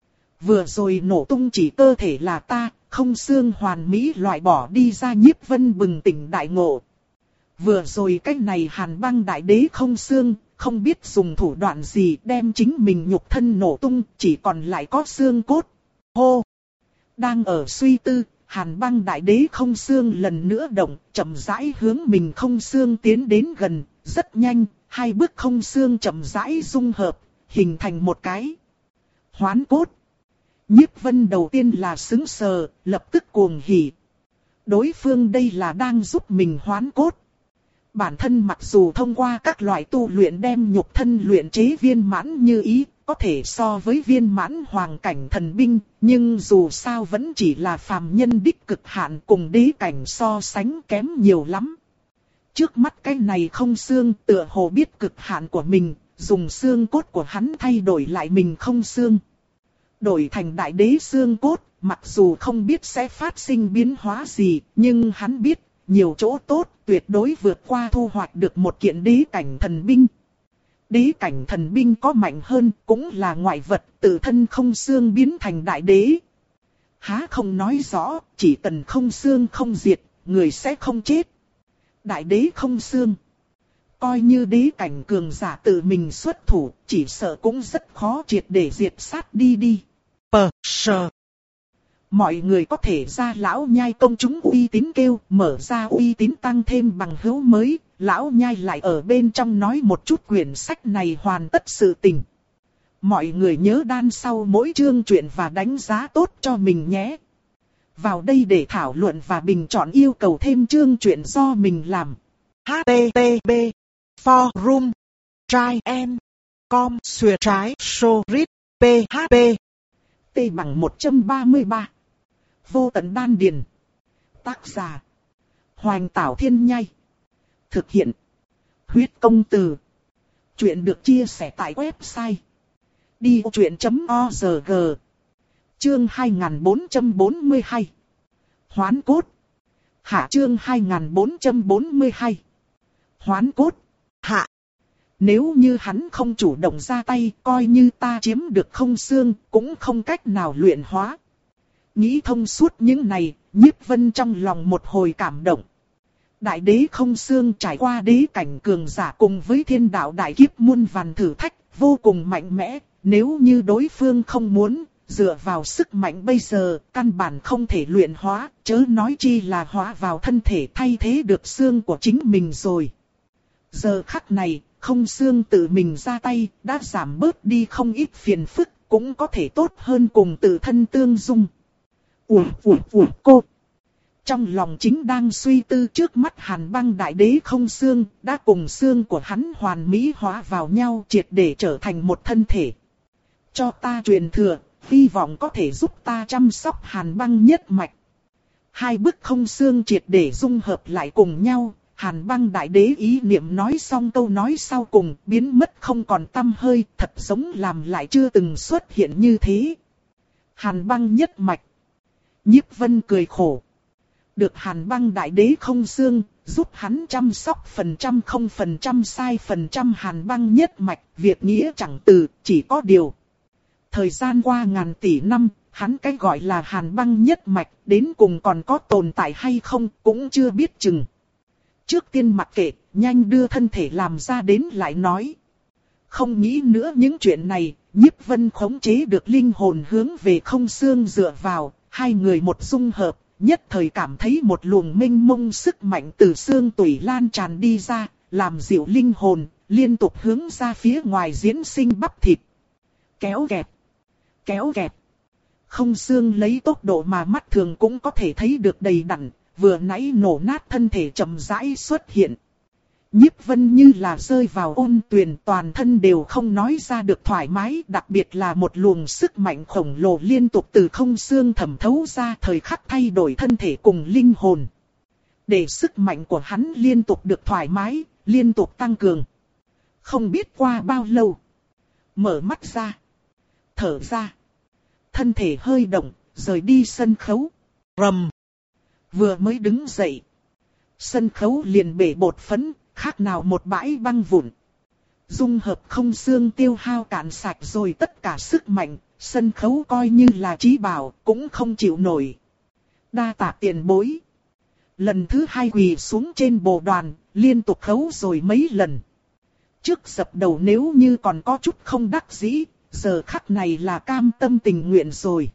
Vừa rồi nổ tung chỉ cơ thể là ta, không xương hoàn mỹ loại bỏ đi ra. Nhiếp Vân bừng tỉnh đại ngộ. Vừa rồi cái này Hàn Băng đại đế không xương, không biết dùng thủ đoạn gì đem chính mình nhục thân nổ tung, chỉ còn lại có xương cốt. Hô! Đang ở suy tư, Hàn Băng đại đế không xương lần nữa động, chậm rãi hướng mình không xương tiến đến gần, rất nhanh, hai bước không xương chậm rãi dung hợp, hình thành một cái hoán cốt. Nhiếp Vân đầu tiên là sững sờ, lập tức cuồng hỉ. Đối phương đây là đang giúp mình hoán cốt. Bản thân mặc dù thông qua các loại tu luyện đem nhục thân luyện chế viên mãn như ý, có thể so với viên mãn hoàng cảnh thần binh, nhưng dù sao vẫn chỉ là phàm nhân đích cực hạn, cùng đế cảnh so sánh kém nhiều lắm. Trước mắt cái này không xương tựa hồ biết cực hạn của mình, dùng xương cốt của hắn thay đổi lại mình không xương. Đổi thành đại đế xương cốt, mặc dù không biết sẽ phát sinh biến hóa gì, nhưng hắn biết, nhiều chỗ tốt tuyệt đối vượt qua thu hoạch được một kiện đế cảnh thần binh. Đế cảnh thần binh có mạnh hơn, cũng là ngoại vật, tự thân không xương biến thành đại đế. Há không nói rõ, chỉ cần không xương không diệt, người sẽ không chết. Đại đế không xương. Coi như đế cảnh cường giả tự mình xuất thủ, chỉ sợ cũng rất khó triệt để diệt sát đi đi. Pờ, sờ. Mọi người có thể ra lão nhai công chúng uy tín kêu, mở ra uy tín tăng thêm bằng hữu mới, lão nhai lại ở bên trong nói một chút quyển sách này hoàn tất sự tình. Mọi người nhớ đan sau mỗi chương truyện và đánh giá tốt cho mình nhé. Vào đây để thảo luận và bình chọn yêu cầu thêm chương truyện do mình làm. hát tê tê pê forum trai en com xuyệt trái so rit php T bằng một trăm ba mươi ba. Vô tận đan điền. Tác giả Hoành Tảo Thiên Nhai. Thực hiện Huyết Công Từ. Chuyện được chia sẻ tại website đi ô chuyện chấm o rờ giê. Chương hai nghìn bốn trăm bốn mươi hai. Hoán cốt. Hạ chương hai nghìn bốn trăm bốn mươi hai. Hoán cốt. Hạ. Nếu như hắn không chủ động ra tay, coi như ta chiếm được không xương, cũng không cách nào luyện hóa. Nghĩ thông suốt những này, Nhiếp Vân trong lòng một hồi cảm động. Đại đế không xương trải qua đế cảnh cường giả cùng với thiên đạo đại kiếp muôn vàn thử thách, vô cùng mạnh mẽ. Nếu như đối phương không muốn, dựa vào sức mạnh bây giờ, căn bản không thể luyện hóa, chớ nói chi là hóa vào thân thể thay thế được xương của chính mình rồi. Giờ khắc này, không xương tự mình ra tay, đã giảm bớt đi không ít phiền phức, cũng có thể tốt hơn cùng tự thân tương dung. Ủa ủa ủa cô. Trong lòng chính đang suy tư trước mắt Hàn Băng Đại Đế không xương, đã cùng xương của hắn hoàn mỹ hóa vào nhau triệt để trở thành một thân thể. Cho ta truyền thừa, hy vọng có thể giúp ta chăm sóc Hàn Băng nhất mạch. Hai bức không xương triệt để dung hợp lại cùng nhau, Hàn Băng Đại Đế ý niệm nói xong câu nói sau cùng, biến mất không còn tăm hơi, thật giống làm lại chưa từng xuất hiện như thế. Hàn Băng nhất mạch. Nhiếp Vân cười khổ. Được Hàn Băng Đại Đế không xương, giúp hắn chăm sóc phần trăm không phần trăm sai phần trăm Hàn Băng nhất mạch, việc nghĩa chẳng từ, chỉ có điều. Thời gian qua ngàn tỷ năm, hắn cái gọi là Hàn Băng nhất mạch, đến cùng còn có tồn tại hay không, cũng chưa biết chừng. Trước tiên mặc kệ, nhanh đưa thân thể làm ra đến lại nói. Không nghĩ nữa những chuyện này, Nhiếp Vân khống chế được linh hồn hướng về không xương dựa vào, hai người một dung hợp, nhất thời cảm thấy một luồng mênh mông sức mạnh từ xương tủy lan tràn đi ra, làm dịu linh hồn, liên tục hướng ra phía ngoài diễn sinh bắp thịt. Kéo kẹt, kéo kẹt. Không xương lấy tốc độ mà mắt thường cũng có thể thấy được đầy đặn, vừa nãy nổ nát thân thể chậm rãi xuất hiện. Nhiếp Vân như là rơi vào ôn tuyền, toàn thân đều không nói ra được thoải mái, đặc biệt là một luồng sức mạnh khổng lồ liên tục từ không xương thẩm thấu ra, thời khắc thay đổi thân thể cùng linh hồn. Để sức mạnh của hắn liên tục được thoải mái, liên tục tăng cường. Không biết qua bao lâu. Mở mắt ra. Thở ra. Thân thể hơi động, rời đi sân khấu. Rầm. Vừa mới đứng dậy. Sân khấu liền bể bột phấn, khác nào một bãi băng vụn. Dung hợp không xương tiêu hao cạn sạch rồi tất cả sức mạnh, sân khấu coi như là trí bảo, cũng không chịu nổi. Đa tạ tiền bối. Lần thứ hai quỳ xuống trên bồ đoàn, liên tục khấu rồi mấy lần. Trước dập đầu nếu như còn có chút không đắc dĩ, giờ khắc này là cam tâm tình nguyện rồi.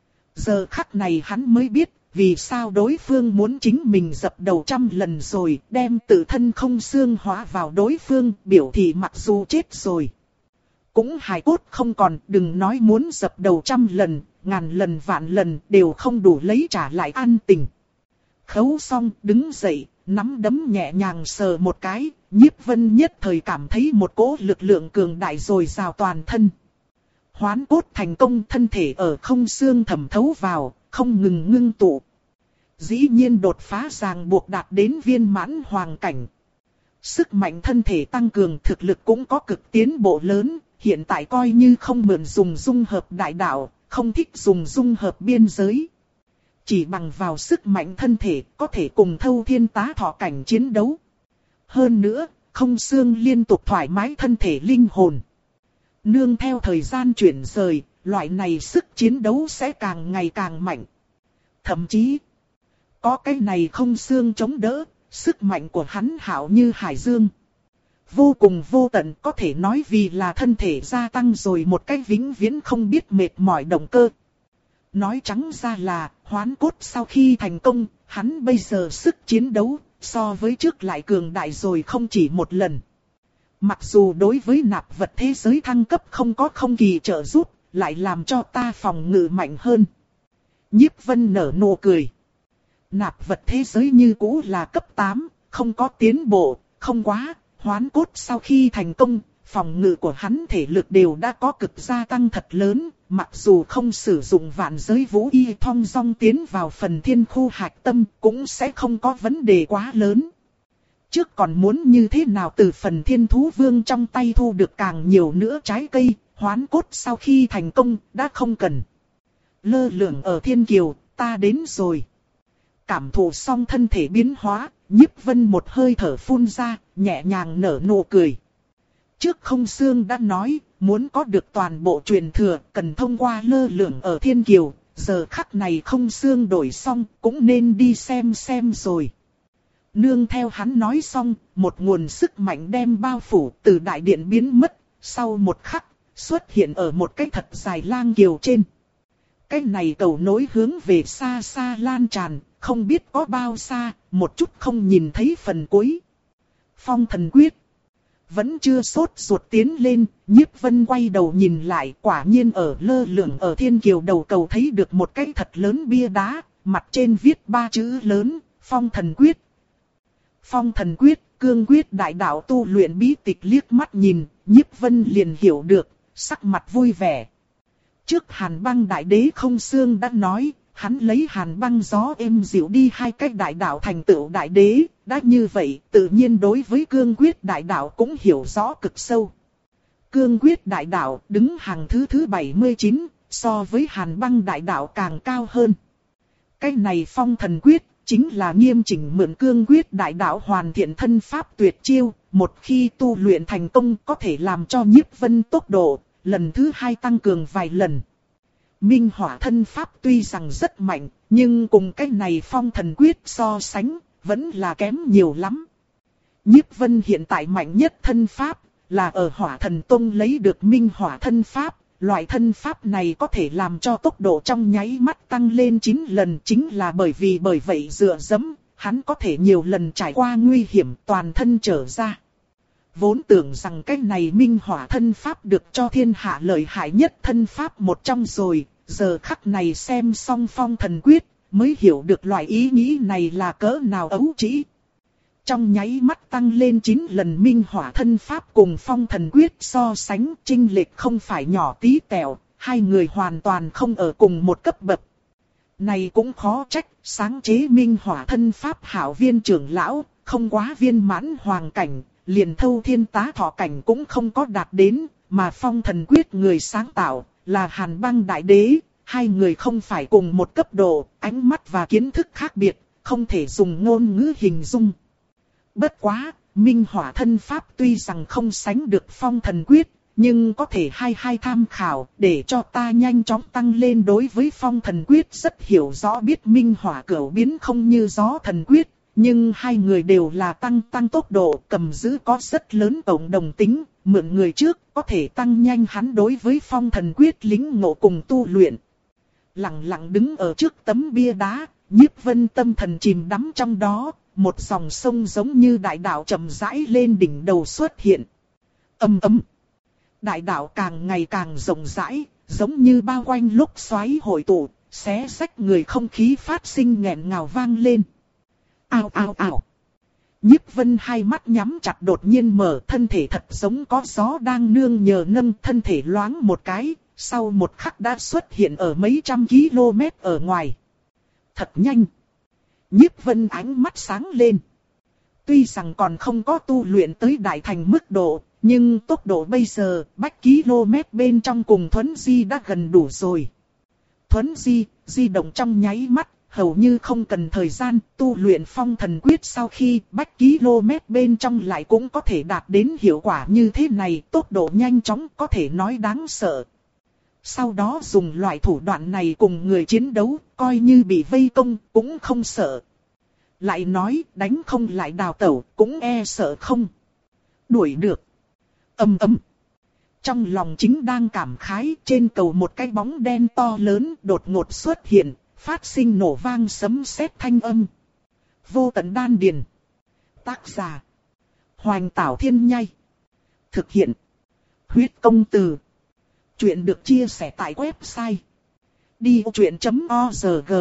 Giờ khắc này hắn mới biết, vì sao đối phương muốn chính mình dập đầu trăm lần rồi, đem tự thân không xương hóa vào đối phương, biểu thị mặc dù chết rồi. Cũng hài cốt không còn, đừng nói muốn dập đầu trăm lần, ngàn lần vạn lần, đều không đủ lấy trả lại an tình. Khấu xong, đứng dậy, nắm đấm nhẹ nhàng sờ một cái, Nhiếp Vân nhất thời cảm thấy một cỗ lực lượng cường đại dồi dào toàn thân. Hoán cốt thành công, thân thể ở không xương thẩm thấu vào, không ngừng ngưng tụ. Dĩ nhiên đột phá ràng buộc đạt đến viên mãn hoàng cảnh. Sức mạnh thân thể tăng cường, thực lực cũng có cực tiến bộ lớn, hiện tại coi như không mượn dùng dung hợp đại đạo, không thích dùng dung hợp biên giới. Chỉ bằng vào sức mạnh thân thể có thể cùng Thâu Thiên Tá Thọ cảnh chiến đấu. Hơn nữa, không xương liên tục thoải mái thân thể linh hồn. Nương theo thời gian chuyển rời, loại này sức chiến đấu sẽ càng ngày càng mạnh. Thậm chí, có cái này không xương chống đỡ, sức mạnh của hắn hảo như hải dương. Vô cùng vô tận, có thể nói vì là thân thể gia tăng rồi một cái vĩnh viễn không biết mệt mỏi động cơ. Nói trắng ra là, hoán cốt sau khi thành công, hắn bây giờ sức chiến đấu, so với trước lại cường đại rồi không chỉ một lần. Mặc dù đối với nạp vật thế giới thăng cấp không có không kỳ trợ giúp, lại làm cho ta phòng ngự mạnh hơn. Nhiếp Vân nở nụ cười. Nạp vật thế giới như cũ là cấp tám, không có tiến bộ, không quá, hoán cốt sau khi thành công, phòng ngự của hắn thể lực đều đã có cực gia tăng thật lớn, mặc dù không sử dụng vạn giới vũ y thong dong tiến vào phần thiên khu hạch tâm, cũng sẽ không có vấn đề quá lớn. Trước còn muốn như thế nào từ phần thiên thú vương trong tay thu được càng nhiều nữa trái cây, hoán cốt sau khi thành công, đã không cần. Lơ lửng ở thiên kiều, ta đến rồi. Cảm thụ xong thân thể biến hóa, Nhiếp Vân một hơi thở phun ra, nhẹ nhàng nở nụ cười. Trước không xương đã nói, muốn có được toàn bộ truyền thừa, cần thông qua lơ lửng ở thiên kiều, giờ khắc này không xương đổi xong, cũng nên đi xem xem rồi. Nương theo hắn nói xong, một nguồn sức mạnh đem bao phủ từ đại điện biến mất, sau một khắc, xuất hiện ở một cái thật dài lang kiều trên. Cái này cầu nối hướng về xa xa lan tràn, không biết có bao xa, một chút không nhìn thấy phần cuối. Phong thần quyết. vẫn chưa sốt ruột tiến lên, Nhiếp Vân quay đầu nhìn lại, quả nhiên ở lơ lửng ở thiên kiều đầu cầu thấy được một cái thật lớn bia đá, mặt trên viết ba chữ lớn, Phong Thần Quyết. Phong Thần Quyết, cương quyết đại đạo tu luyện bí tịch, liếc mắt nhìn, Nhiếp Vân liền hiểu được, sắc mặt vui vẻ. Trước Hàn Băng Đại Đế Không Xương đã nói, hắn lấy Hàn Băng gió êm dịu đi hai cách đại đạo thành tựu đại đế, đã như vậy, tự nhiên đối với cương quyết đại đạo cũng hiểu rõ cực sâu. Cương quyết đại đạo đứng hàng thứ thứ bảy mươi chín, so với Hàn Băng đại đạo càng cao hơn. Cái này Phong Thần Quyết chính là nghiêm chỉnh mượn cương quyết đại đạo hoàn thiện thân pháp tuyệt chiêu, một khi tu luyện thành công có thể làm cho Nhiếp Vân tốc độ lần thứ hai tăng cường vài lần. Minh hỏa thân pháp tuy rằng rất mạnh, nhưng cùng cái này Phong Thần Quyết so sánh, vẫn là kém nhiều lắm. Nhiếp Vân hiện tại mạnh nhất thân pháp, là ở Hỏa Thần Tông lấy được Minh hỏa thân pháp. Loại thân pháp này có thể làm cho tốc độ trong nháy mắt tăng lên chín lần, chính là bởi vì bởi vậy dựa dẫm, hắn có thể nhiều lần trải qua nguy hiểm toàn thân trở ra. Vốn tưởng rằng cái này Minh hỏa thân pháp được cho thiên hạ lợi hại nhất thân pháp một trong rồi, giờ khắc này xem xong Phong Thần Quyết, mới hiểu được loại ý nghĩ này là cỡ nào ấu trĩ. Trong nháy mắt tăng lên chín lần Minh hỏa thân pháp cùng Phong Thần Quyết so sánh, chênh lệch không phải nhỏ tí tẹo, hai người hoàn toàn không ở cùng một cấp bậc. Này cũng khó trách, sáng chế Minh hỏa thân pháp hảo Viên trưởng lão, không quá viên mãn hoàng cảnh, liền thâu thiên tá thọ cảnh cũng không có đạt đến, mà Phong Thần Quyết người sáng tạo là Hàn Băng Đại Đế, hai người không phải cùng một cấp độ, ánh mắt và kiến thức khác biệt, không thể dùng ngôn ngữ hình dung. Bất quá, Minh hỏa thân pháp tuy rằng không sánh được Phong Thần Quyết, nhưng có thể hai hai tham khảo để cho ta nhanh chóng tăng lên đối với Phong Thần Quyết rất hiểu rõ, biết Minh hỏa cửu biến không như gió thần quyết, nhưng hai người đều là tăng tăng tốc độ, cầm giữ có rất lớn tổng đồng tính, mượn người trước có thể tăng nhanh hắn đối với Phong Thần Quyết lĩnh ngộ cùng tu luyện. Lặng lặng đứng ở trước tấm bia đá, Nhiếp Vân tâm thần chìm đắm trong đó. Một dòng sông giống như đại đạo chậm rãi lên đỉnh đầu xuất hiện. Ầm ầm. Đại đạo càng ngày càng rộng rãi, giống như bao quanh lúc xoáy hội tụ, xé rách người, không khí phát sinh nghẹn ngào vang lên. Ao ao ao. Nhiếp Vân hai mắt nhắm chặt đột nhiên mở, thân thể thật giống có gió đang nương nhờ nâng, thân thể loáng một cái, sau một khắc đã xuất hiện ở mấy trăm km ở ngoài. Thật nhanh. Nhiếp Vân ánh mắt sáng lên. Tuy rằng còn không có tu luyện tới đại thành mức độ, nhưng tốc độ bây giờ, bách km bên trong cùng thuấn di đã gần đủ rồi. Thuấn di, di động trong nháy mắt, hầu như không cần thời gian, tu luyện Phong Thần Quyết sau khi bách km bên trong lại cũng có thể đạt đến hiệu quả như thế này, tốc độ nhanh chóng có thể nói đáng sợ. Sau đó dùng loại thủ đoạn này cùng người chiến đấu, coi như bị vây công, cũng không sợ. Lại nói, đánh không lại đào tẩu, cũng e sợ không đuổi được. Ầm ầm. Trong lòng chính đang cảm khái, trên cầu một cái bóng đen to lớn đột ngột xuất hiện, phát sinh nổ vang sấm sét thanh âm. Vô Tận Đan Điền. Tác giả: Hoành Tảo Thiên Nhai. Thực hiện: Huyết Công Từ. Chuyện được chia sẻ tại website đi ô chuyện chấm org.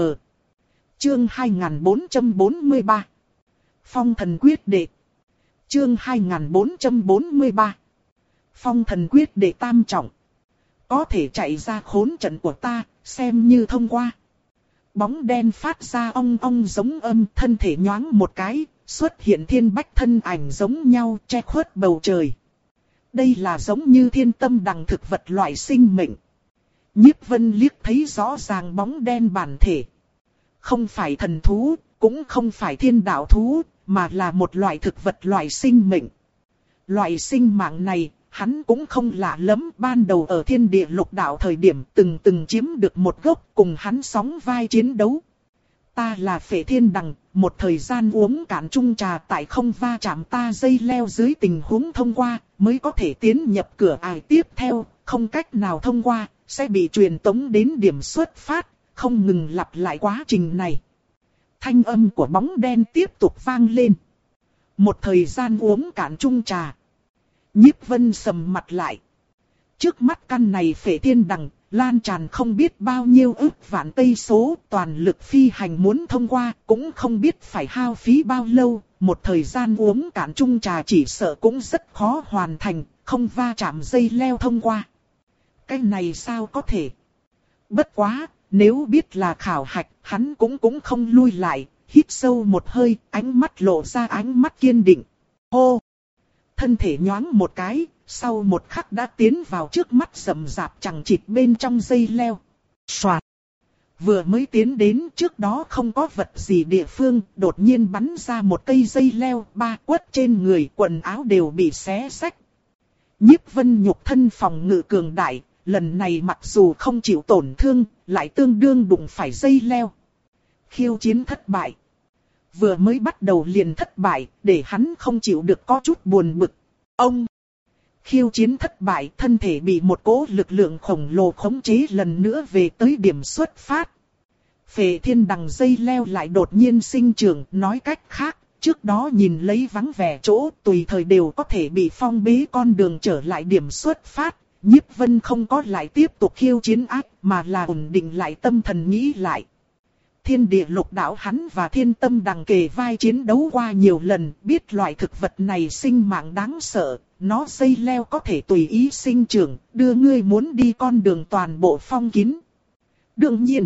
Chương hai nghìn bốn trăm bốn mươi ba. Phong Thần Quyết đệ. Chương hai nghìn bốn trăm bốn mươi ba. Phong Thần Quyết đệ tam trọng. Có thể chạy ra khốn trận của ta, xem như thông qua. Bóng đen phát ra ong ong giống âm, thân thể nhoáng một cái, xuất hiện thiên bách thân ảnh giống nhau che khuất bầu trời. Đây là giống như thiên tâm đằng thực vật loại sinh mệnh. Nhiếp Vân liếc thấy rõ ràng bóng đen bản thể. Không phải thần thú, cũng không phải thiên đạo thú, mà là một loại thực vật loại sinh mệnh. Loại sinh mạng này, hắn cũng không lạ lắm, ban đầu ở thiên địa lục đạo thời điểm từng từng chiếm được một gốc cùng hắn sóng vai chiến đấu. Ta là Phệ Thiên Đằng, một thời gian uống cạn chung trà tại không va chạm ta dây leo dưới tình huống thông qua, mới có thể tiến nhập cửa ải tiếp theo, không cách nào thông qua, sẽ bị truyền tống đến điểm xuất phát, không ngừng lặp lại quá trình này. Thanh âm của bóng đen tiếp tục vang lên. Một thời gian uống cạn chung trà. Nhiếp Vân sầm mặt lại. Trước mắt căn này Phệ Thiên Đằng, lan tràn không biết bao nhiêu ức vạn cây số, toàn lực phi hành muốn thông qua, cũng không biết phải hao phí bao lâu, một thời gian uống cạn chung trà chỉ sợ cũng rất khó hoàn thành, không va chạm dây leo thông qua. Cái này sao có thể? Bất quá, nếu biết là khảo hạch, hắn cũng cũng không lui lại, hít sâu một hơi, ánh mắt lộ ra ánh mắt kiên định. Hô! Thân thể nhoáng một cái, sau một khắc đã tiến vào trước mắt rậm rạp chằng chịt bên trong dây leo. Soạt! Vừa mới tiến đến trước đó không có vật gì địa phương, đột nhiên bắn ra một cây dây leo, ba quất trên người, quần áo đều bị xé xách. Nhiếp Vân nhục thân phòng ngự cường đại, lần này mặc dù không chịu tổn thương, lại tương đương đụng phải dây leo. Khiêu chiến thất bại. Vừa mới bắt đầu liền thất bại, để hắn không chịu được có chút buồn bực. Ông! Khiêu chiến thất bại, thân thể bị một cỗ lực lượng khổng lồ khống chế lần nữa về tới điểm xuất phát. Phệ Thiên Đằng dây leo lại đột nhiên sinh trưởng, nói cách khác, trước đó nhìn lấy vắng vẻ chỗ, tùy thời đều có thể bị phong bế con đường trở lại điểm xuất phát. Nhiếp Vân không có lại tiếp tục khiêu chiến ác, mà là ổn định lại tâm thần nghĩ lại. Thiên địa lục đạo hắn và thiên tâm đằng kề vai chiến đấu qua nhiều lần, biết loại thực vật này sinh mạng đáng sợ, nó dây leo có thể tùy ý sinh trưởng, đưa ngươi muốn đi con đường toàn bộ phong kín. Đương nhiên,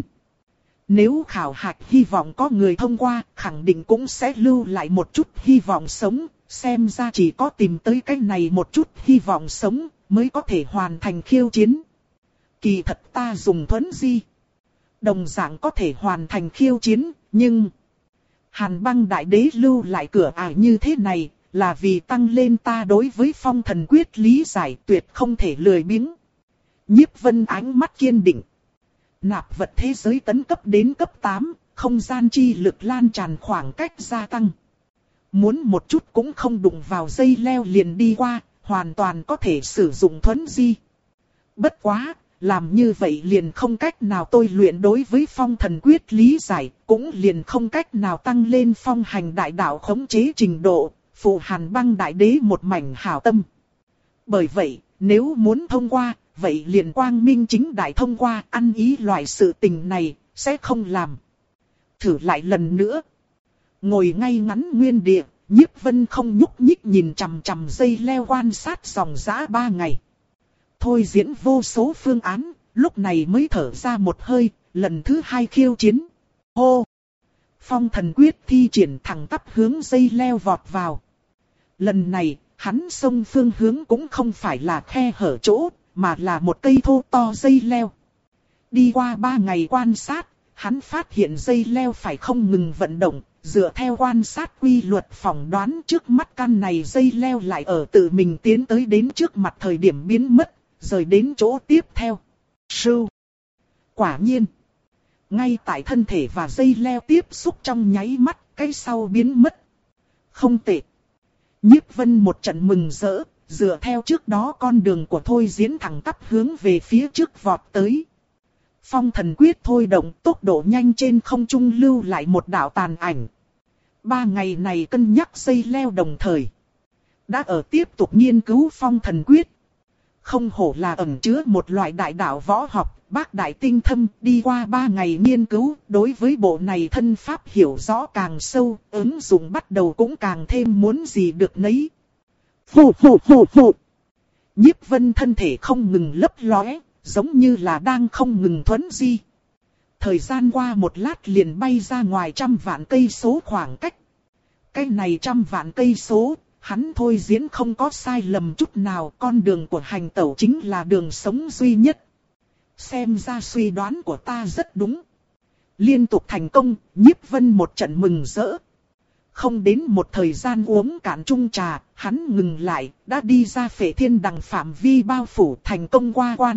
nếu khảo hạch hy vọng có người thông qua, khẳng định cũng sẽ lưu lại một chút hy vọng sống, xem ra chỉ có tìm tới cái này một chút hy vọng sống, mới có thể hoàn thành khiêu chiến. Kỳ thật ta dùng thuấn di, đồng dạng có thể hoàn thành khiêu chiến, nhưng Hàn Băng Đại Đế lưu lại cửa ải như thế này, là vì tăng lên ta đối với phong thần quyết lý giải, tuyệt không thể lười biếng. Nhiếp Vân ánh mắt kiên định. Nạp vật thế giới tấn cấp đến cấp tám, không gian chi lực lan tràn khoảng cách gia tăng. Muốn một chút cũng không đụng vào dây leo liền đi qua, hoàn toàn có thể sử dụng thuấn di. Bất quá, làm như vậy liền không cách nào tôi luyện đối với phong thần quyết lý giải, cũng liền không cách nào tăng lên phong hành đại đạo khống chế trình độ, phụ Hàn Băng Đại Đế một mảnh hảo tâm. Bởi vậy, nếu muốn thông qua, vậy liền quang minh chính đại thông qua, ăn ý loại sự tình này, sẽ không làm. Thử lại lần nữa. Ngồi ngay ngắn nguyên địa, Nhiếp Vân không nhúc nhích nhìn chằm chằm dây leo quan sát dòng dã ba ngày. Thôi diễn vô số phương án, lúc này mới thở ra một hơi, lần thứ hai khiêu chiến. Hô! Phong thần quyết thi triển thẳng tắp hướng dây leo vọt vào. Lần này, hắn xông phương hướng cũng không phải là khe hở chỗ, mà là một cây thô to dây leo. Đi qua ba ngày quan sát, hắn phát hiện dây leo phải không ngừng vận động, dựa theo quan sát quy luật phỏng đoán trước mắt căn này dây leo lại ở tự mình tiến tới đến trước mặt thời điểm biến mất, rời đến chỗ tiếp theo. Sưu! Quả nhiên! Ngay tại thân thể và dây leo tiếp xúc trong nháy mắt, cái sau biến mất. Không tệ! Nhiếp Vân một trận mừng rỡ, dựa theo trước đó con đường của Thôi Diễn thẳng tắp hướng về phía trước vọt tới. Phong thần quyết thôi động, tốc độ nhanh trên không trung lưu lại một đạo tàn ảnh. Ba ngày này cân nhắc dây leo đồng thời. Đã ở tiếp tục nghiên cứu phong thần quyết. Không hổ là ẩn chứa một loại đại đạo võ học, bác đại tinh thâm, đi qua ba ngày nghiên cứu, đối với bộ này thân pháp hiểu rõ càng sâu, ứng dụng bắt đầu cũng càng thêm muốn gì được nấy. Phù phù phù phù. Nhiếp Vân thân thể không ngừng lấp lóe, giống như là đang không ngừng thuấn di. Thời gian qua một lát liền bay ra ngoài trăm vạn cây số khoảng cách. Cái này trăm vạn cây số, hắn Thôi Diễn không có sai lầm chút nào, con đường của hành tẩu chính là đường sống duy nhất. Xem ra suy đoán của ta rất đúng. Liên tục thành công, Nhiếp Vân một trận mừng rỡ. Không đến một thời gian uống cạn chung trà, hắn ngừng lại, đã đi ra Phệ Thiên Đằng phạm vi bao phủ, thành công qua quan.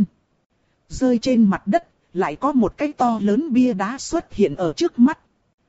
Rơi trên mặt đất, lại có một cái to lớn bia đá xuất hiện ở trước mắt.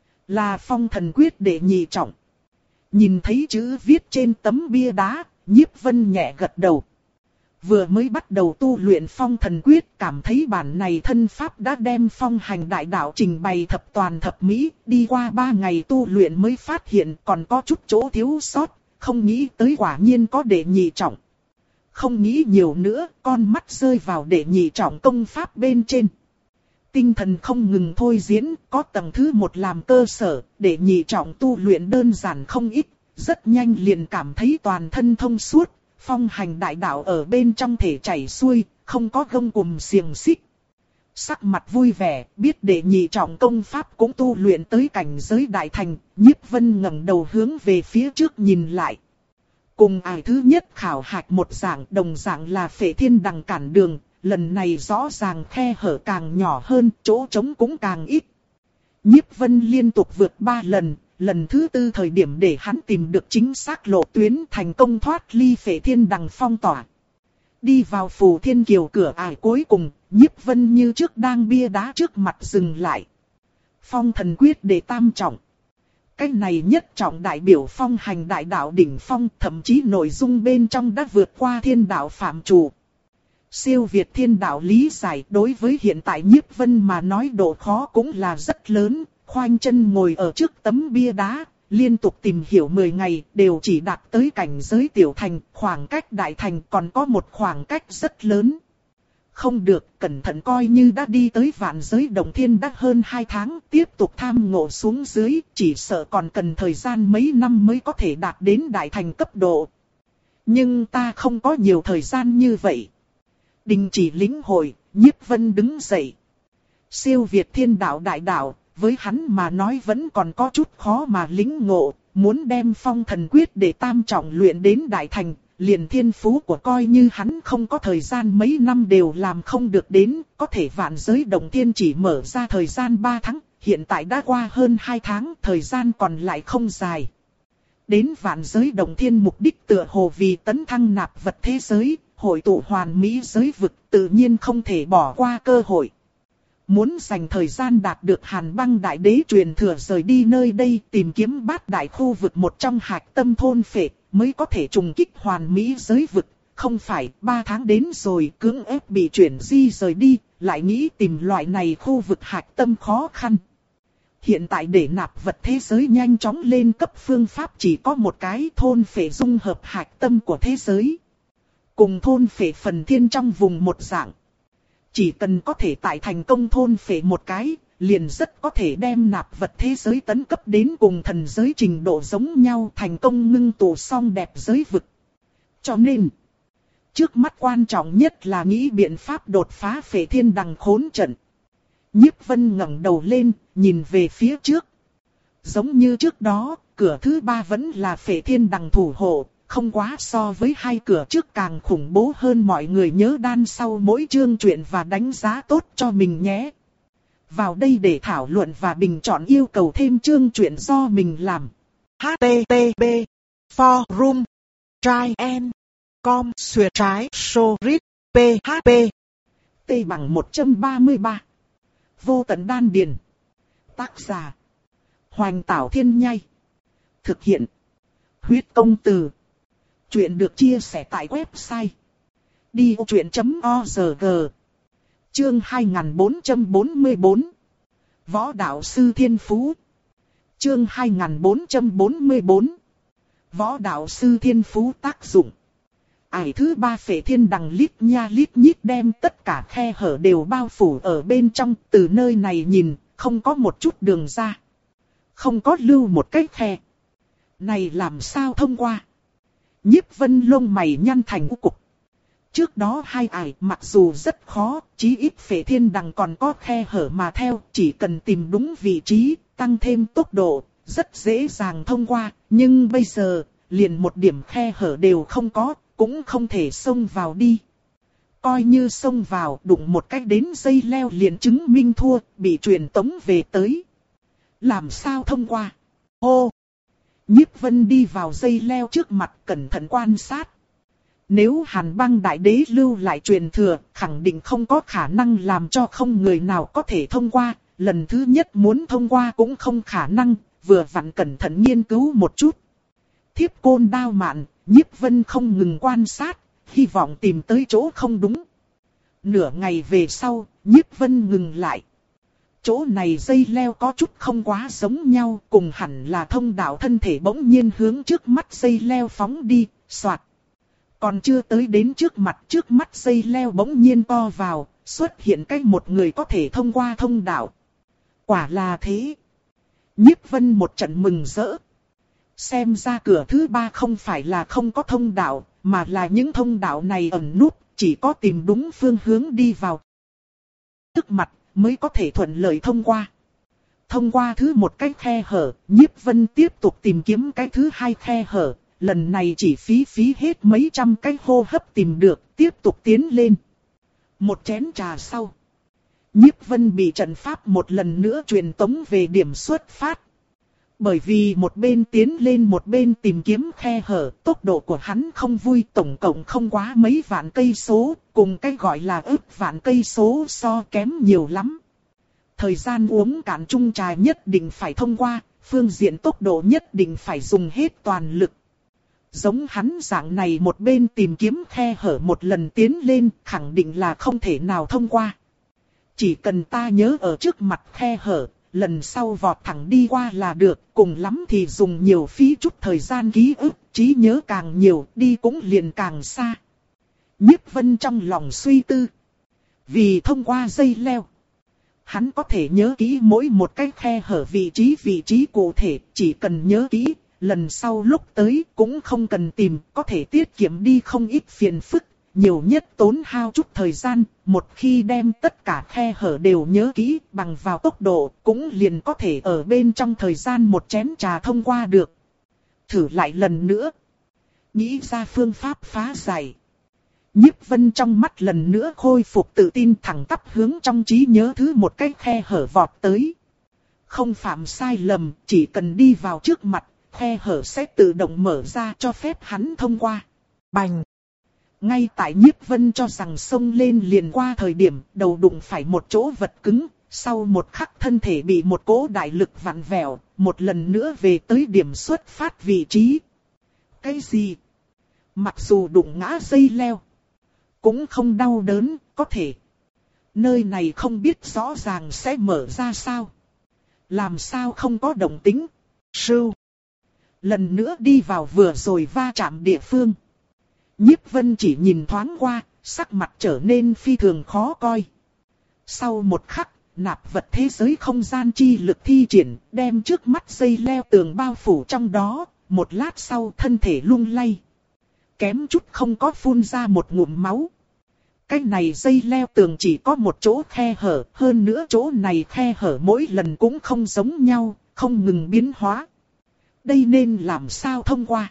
Là phong thần quyết đệ nhị trọng. Nhìn thấy chữ viết trên tấm bia đá, Nhiếp Vân nhẹ gật đầu. Vừa mới bắt đầu tu luyện phong thần quyết, cảm thấy bản này thân pháp đã đem phong hành đại đạo trình bày thập toàn thập mỹ, đi qua ba ngày tu luyện mới phát hiện còn có chút chỗ thiếu sót, không nghĩ tới quả nhiên có đệ nhị trọng. không nghĩ nhiều nữa, con mắt rơi vào đệ nhị trọng công pháp bên trên. Tinh thần không ngừng thôi diễn, có tầng thứ một làm cơ sở, đệ nhị trọng tu luyện đơn giản không ít, rất nhanh liền cảm thấy toàn thân thông suốt, phong hành đại đạo ở bên trong thể chảy xuôi, không có gông cùm xiềng xích. Sắc mặt vui vẻ, biết đệ nhị trọng công pháp cũng tu luyện tới cảnh giới đại thành, Nhiếp Vân ngẩng đầu hướng về phía trước nhìn lại. Cùng ải thứ nhất khảo hạch một dạng, đồng dạng là Phệ Thiên Đằng cản đường, lần này rõ ràng khe hở càng nhỏ hơn, chỗ trống cũng càng ít. Nhiếp Vân liên tục vượt ba lần, lần thứ tư thời điểm để hắn tìm được chính xác lộ tuyến, thành công thoát ly Phệ Thiên Đằng phong tỏa. Đi vào Phù Thiên Kiều cửa ải cuối cùng, Nhiếp Vân như trước đang bia đá trước mặt dừng lại. Phong thần quyết đệ tam trọng. Cái này nhất trọng đại biểu phong hành đại đạo đỉnh phong, thậm chí nội dung bên trong đã vượt qua thiên đạo phạm chủ. Siêu việt thiên đạo lý giải, đối với hiện tại Nhiếp Vân mà nói độ khó cũng là rất lớn, khoanh chân ngồi ở trước tấm bia đá, liên tục tìm hiểu mười ngày, đều chỉ đạt tới cảnh giới tiểu thành, khoảng cách đại thành còn có một khoảng cách rất lớn. Không được, cẩn thận coi như đã đi tới vạn giới động thiên đã hơn hai tháng, tiếp tục tham ngộ xuống dưới, chỉ sợ còn cần thời gian mấy năm mới có thể đạt đến đại thành cấp độ. Nhưng ta không có nhiều thời gian như vậy. Đình chỉ lĩnh hội, Nhiếp Vân đứng dậy. Siêu việt thiên đạo đại đạo, với hắn mà nói vẫn còn có chút khó mà lĩnh ngộ, muốn đem phong thần quyết để tam trọng luyện đến đại thành, liền thiên phú của coi như hắn không có thời gian mấy năm đều làm không được đến, có thể vạn giới động thiên chỉ mở ra thời gian ba tháng, hiện tại đã qua hơn hai tháng, thời gian còn lại không dài. Đến vạn giới động thiên mục đích tựa hồ vì tấn thăng nạp vật thế giới, hội tụ hoàn mỹ giới vực, tự nhiên không thể bỏ qua cơ hội. Muốn dành thời gian đạt được Hàn Băng Đại Đế truyền thừa rời đi nơi đây, tìm kiếm bát đại khu vực một trong hạch tâm thôn phệ, mới có thể trùng kích hoàn mỹ giới vực. Không phải ba tháng đến rồi cưỡng ép bị chuyển di rời đi, lại nghĩ tìm loại này khu vực hạch tâm khó khăn. Hiện tại để nạp vật thế giới nhanh chóng lên cấp phương pháp chỉ có một cái, thôn phệ dung hợp hạch tâm của thế giới. Cùng thôn phệ phần thiên trong vùng một dạng. Chỉ cần có thể tại thành công thôn phệ một cái, liền rất có thể đem nạp vật thế giới tấn cấp đến cùng thần giới trình độ giống nhau, thành công ngưng tụ xong đẹp giới vực. Cho nên, trước mắt quan trọng nhất là nghĩ biện pháp đột phá Phệ Thiên Đằng khốn trận. Nhiếp Vân ngẩng đầu lên, nhìn về phía trước. Giống như trước đó, cửa thứ ba vẫn là Phệ Thiên Đằng thủ hộ. Không quá so với hai cửa trước càng khủng bố hơn, mọi người nhớ đan sau mỗi chương truyện và đánh giá tốt cho mình nhé. Vào đây để thảo luận và bình chọn yêu cầu thêm chương truyện do mình làm. H T T P Forum Try and Com Xuyệt trái Sorit P H P T bằng một trăm ba mươi ba. Vô tận đan điền. Tác giả Hoành Tảo Thiên Nhai. Thực hiện Huyết Công Từ. Chuyện được chia sẻ tại website đi ô chuyện chấm org. Chương hai nghìn bốn trăm bốn mươi bốn. Võ đạo sư thiên phú. Chương hai nghìn bốn trăm bốn mươi bốn. Võ đạo sư thiên phú tác dụng. Ải thứ ba Phệ Thiên Đằng lít nha lít nhít đem tất cả khe hở đều bao phủ ở bên trong, từ nơi này nhìn, không có một chút đường ra. Không có lưu một cái khe. Này làm sao thông qua? Nhiếp Vân lông mày nhăn thành u cục. Trước đó hai ải mặc dù rất khó, chí ít Phệ Thiên Đằng còn có khe hở mà theo, chỉ cần tìm đúng vị trí, tăng thêm tốc độ, rất dễ dàng thông qua. Nhưng bây giờ, liền một điểm khe hở đều không có, cũng không thể xông vào đi. Coi như xông vào, đụng một cách đến dây leo liền chứng minh thua, bị truyền tống về tới. Làm sao thông qua? Hô! Nhiếp Vân đi vào dây leo trước mặt, cẩn thận quan sát. Nếu Hàn Băng Đại Đế lưu lại truyền thừa, khẳng định không có khả năng làm cho không người nào có thể thông qua. Lần thứ nhất muốn thông qua cũng không khả năng, vừa vặn cẩn thận nghiên cứu một chút. Thiếp côn đao mạn, Nhiếp Vân không ngừng quan sát, hy vọng tìm tới chỗ không đúng. Nửa ngày về sau, Nhiếp Vân ngừng lại. Chỗ này dây leo có chút không quá giống nhau, cùng hẳn là thông đạo thân thể bỗng nhiên hướng trước mắt dây leo phóng đi, soạt. Còn chưa tới đến trước mặt, trước mắt dây leo bỗng nhiên co vào, xuất hiện cách một người có thể thông qua thông đạo. Quả là thế. Nhiếp Vân một trận mừng rỡ. Xem ra cửa thứ ba không phải là không có thông đạo, mà là những thông đạo này ẩn núp, chỉ có tìm đúng phương hướng đi vào trước mặt mới có thể thuận lợi thông qua. Thông qua thứ một cái khe hở, Nhiếp Vân tiếp tục tìm kiếm cái thứ hai khe hở, lần này chỉ phí phí hết mấy trăm cái hô hấp tìm được, tiếp tục tiến lên. Một chén trà sau, Nhiếp Vân bị trận pháp một lần nữa truyền tống về điểm xuất phát. Bởi vì một bên tiến lên một bên tìm kiếm khe hở, tốc độ của hắn không vui, tổng cộng không quá mấy vạn cây số, cùng cái gọi là ức vạn cây số so kém nhiều lắm. Thời gian uống cạn chung trà nhất định phải thông qua, phương diện tốc độ nhất định phải dùng hết toàn lực. Giống hắn dạng này một bên tìm kiếm khe hở một lần tiến lên, khẳng định là không thể nào thông qua. Chỉ cần ta nhớ ở trước mặt khe hở, lần sau vọt thẳng đi qua là được, cùng lắm thì dùng nhiều phí chút thời gian ký ức, trí nhớ càng nhiều, đi cũng liền càng xa. Nhiếp Vân trong lòng suy tư. Vì thông qua dây leo, hắn có thể nhớ kỹ mỗi một cái khe hở vị trí vị trí cụ thể, chỉ cần nhớ kỹ, lần sau lúc tới cũng không cần tìm, có thể tiết kiệm đi không ít phiền phức, nhiều nhất tốn hao chút thời gian, một khi đem tất cả khe hở đều nhớ kỹ, bằng vào tốc độ, cũng liền có thể ở bên trong thời gian một chén trà thông qua được. Thử lại lần nữa. Nghĩ ra phương pháp phá giải. Nhiếp Vân trong mắt lần nữa khôi phục tự tin, thẳng tắp hướng trong trí nhớ thứ một cái khe hở vọt tới. Không phạm sai lầm, chỉ cần đi vào trước mặt, khe hở sẽ tự động mở ra cho phép hắn thông qua. Bành! Ngay tại Nhiếp Vân cho rằng xông lên liền qua thời điểm, đầu đụng phải một chỗ vật cứng, sau một khắc thân thể bị một cỗ đại lực vặn vẹo, một lần nữa về tới điểm xuất phát vị trí. Cái gì? Mặc dù đụng ngã dây leo, cũng không đau đớn, có thể. Nơi này không biết rõ ràng sẽ mở ra sao. Làm sao không có động tĩnh? Sưu! Lần nữa đi vào vừa rồi va chạm địa phương. Nhiếp Vân chỉ nhìn thoáng qua, sắc mặt trở nên phi thường khó coi. Sau một khắc, nạp vật thế giới không gian chi lực thi triển, đem trước mắt dây leo tường bao phủ trong đó, một lát sau thân thể lung lay. Kém chút không có phun ra một ngụm máu. Cái này dây leo tường chỉ có một chỗ khe hở, hơn nữa chỗ này khe hở mỗi lần cũng không giống nhau, không ngừng biến hóa. Đây nên làm sao thông qua?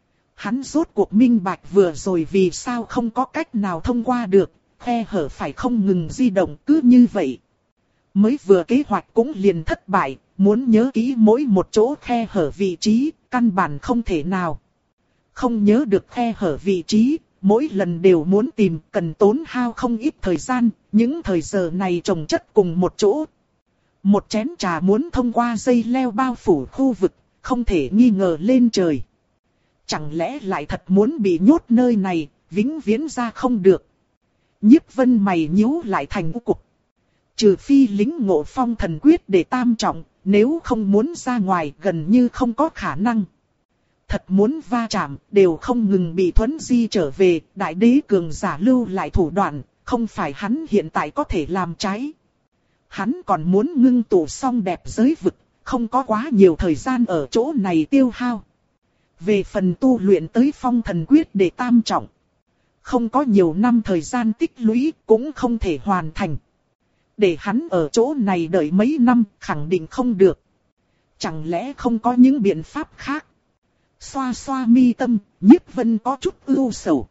Hắn rốt cuộc minh bạch vừa rồi vì sao không có cách nào thông qua được, khe hở phải không ngừng di động cứ như vậy. Mới vừa kế hoạch cũng liền thất bại, muốn nhớ kỹ mỗi một chỗ khe hở vị trí, căn bản không thể nào. Không nhớ được khe hở vị trí, mỗi lần đều muốn tìm, cần tốn hao không ít thời gian, những thời giờ này chồng chất cùng một chỗ. Một chén trà muốn thông qua dây leo bao phủ khu vực, không thể nghi ngờ lên trời. Chẳng lẽ lại thật muốn bị nhốt nơi này, vĩnh viễn ra không được. Nhiếp Vân mày nhíu lại thành u cục. Trừ phi lính ngộ phong thần quyết để tam trọng, nếu không muốn ra ngoài gần như không có khả năng. Thật muốn va chạm, đều không ngừng bị thuấn di trở về, đại đế cường giả lưu lại thủ đoạn, không phải hắn hiện tại có thể làm trái. Hắn còn muốn ngưng tụ xong đẹp giới vực, không có quá nhiều thời gian ở chỗ này tiêu hao. Về phần tu luyện tới phong thần quyết để tam trọng, không có nhiều năm thời gian tích lũy cũng không thể hoàn thành. Để hắn ở chỗ này đợi mấy năm khẳng định không được. Chẳng lẽ không có những biện pháp khác? Xoa xoa mi tâm, Nhiếp Vân có chút ưu sầu.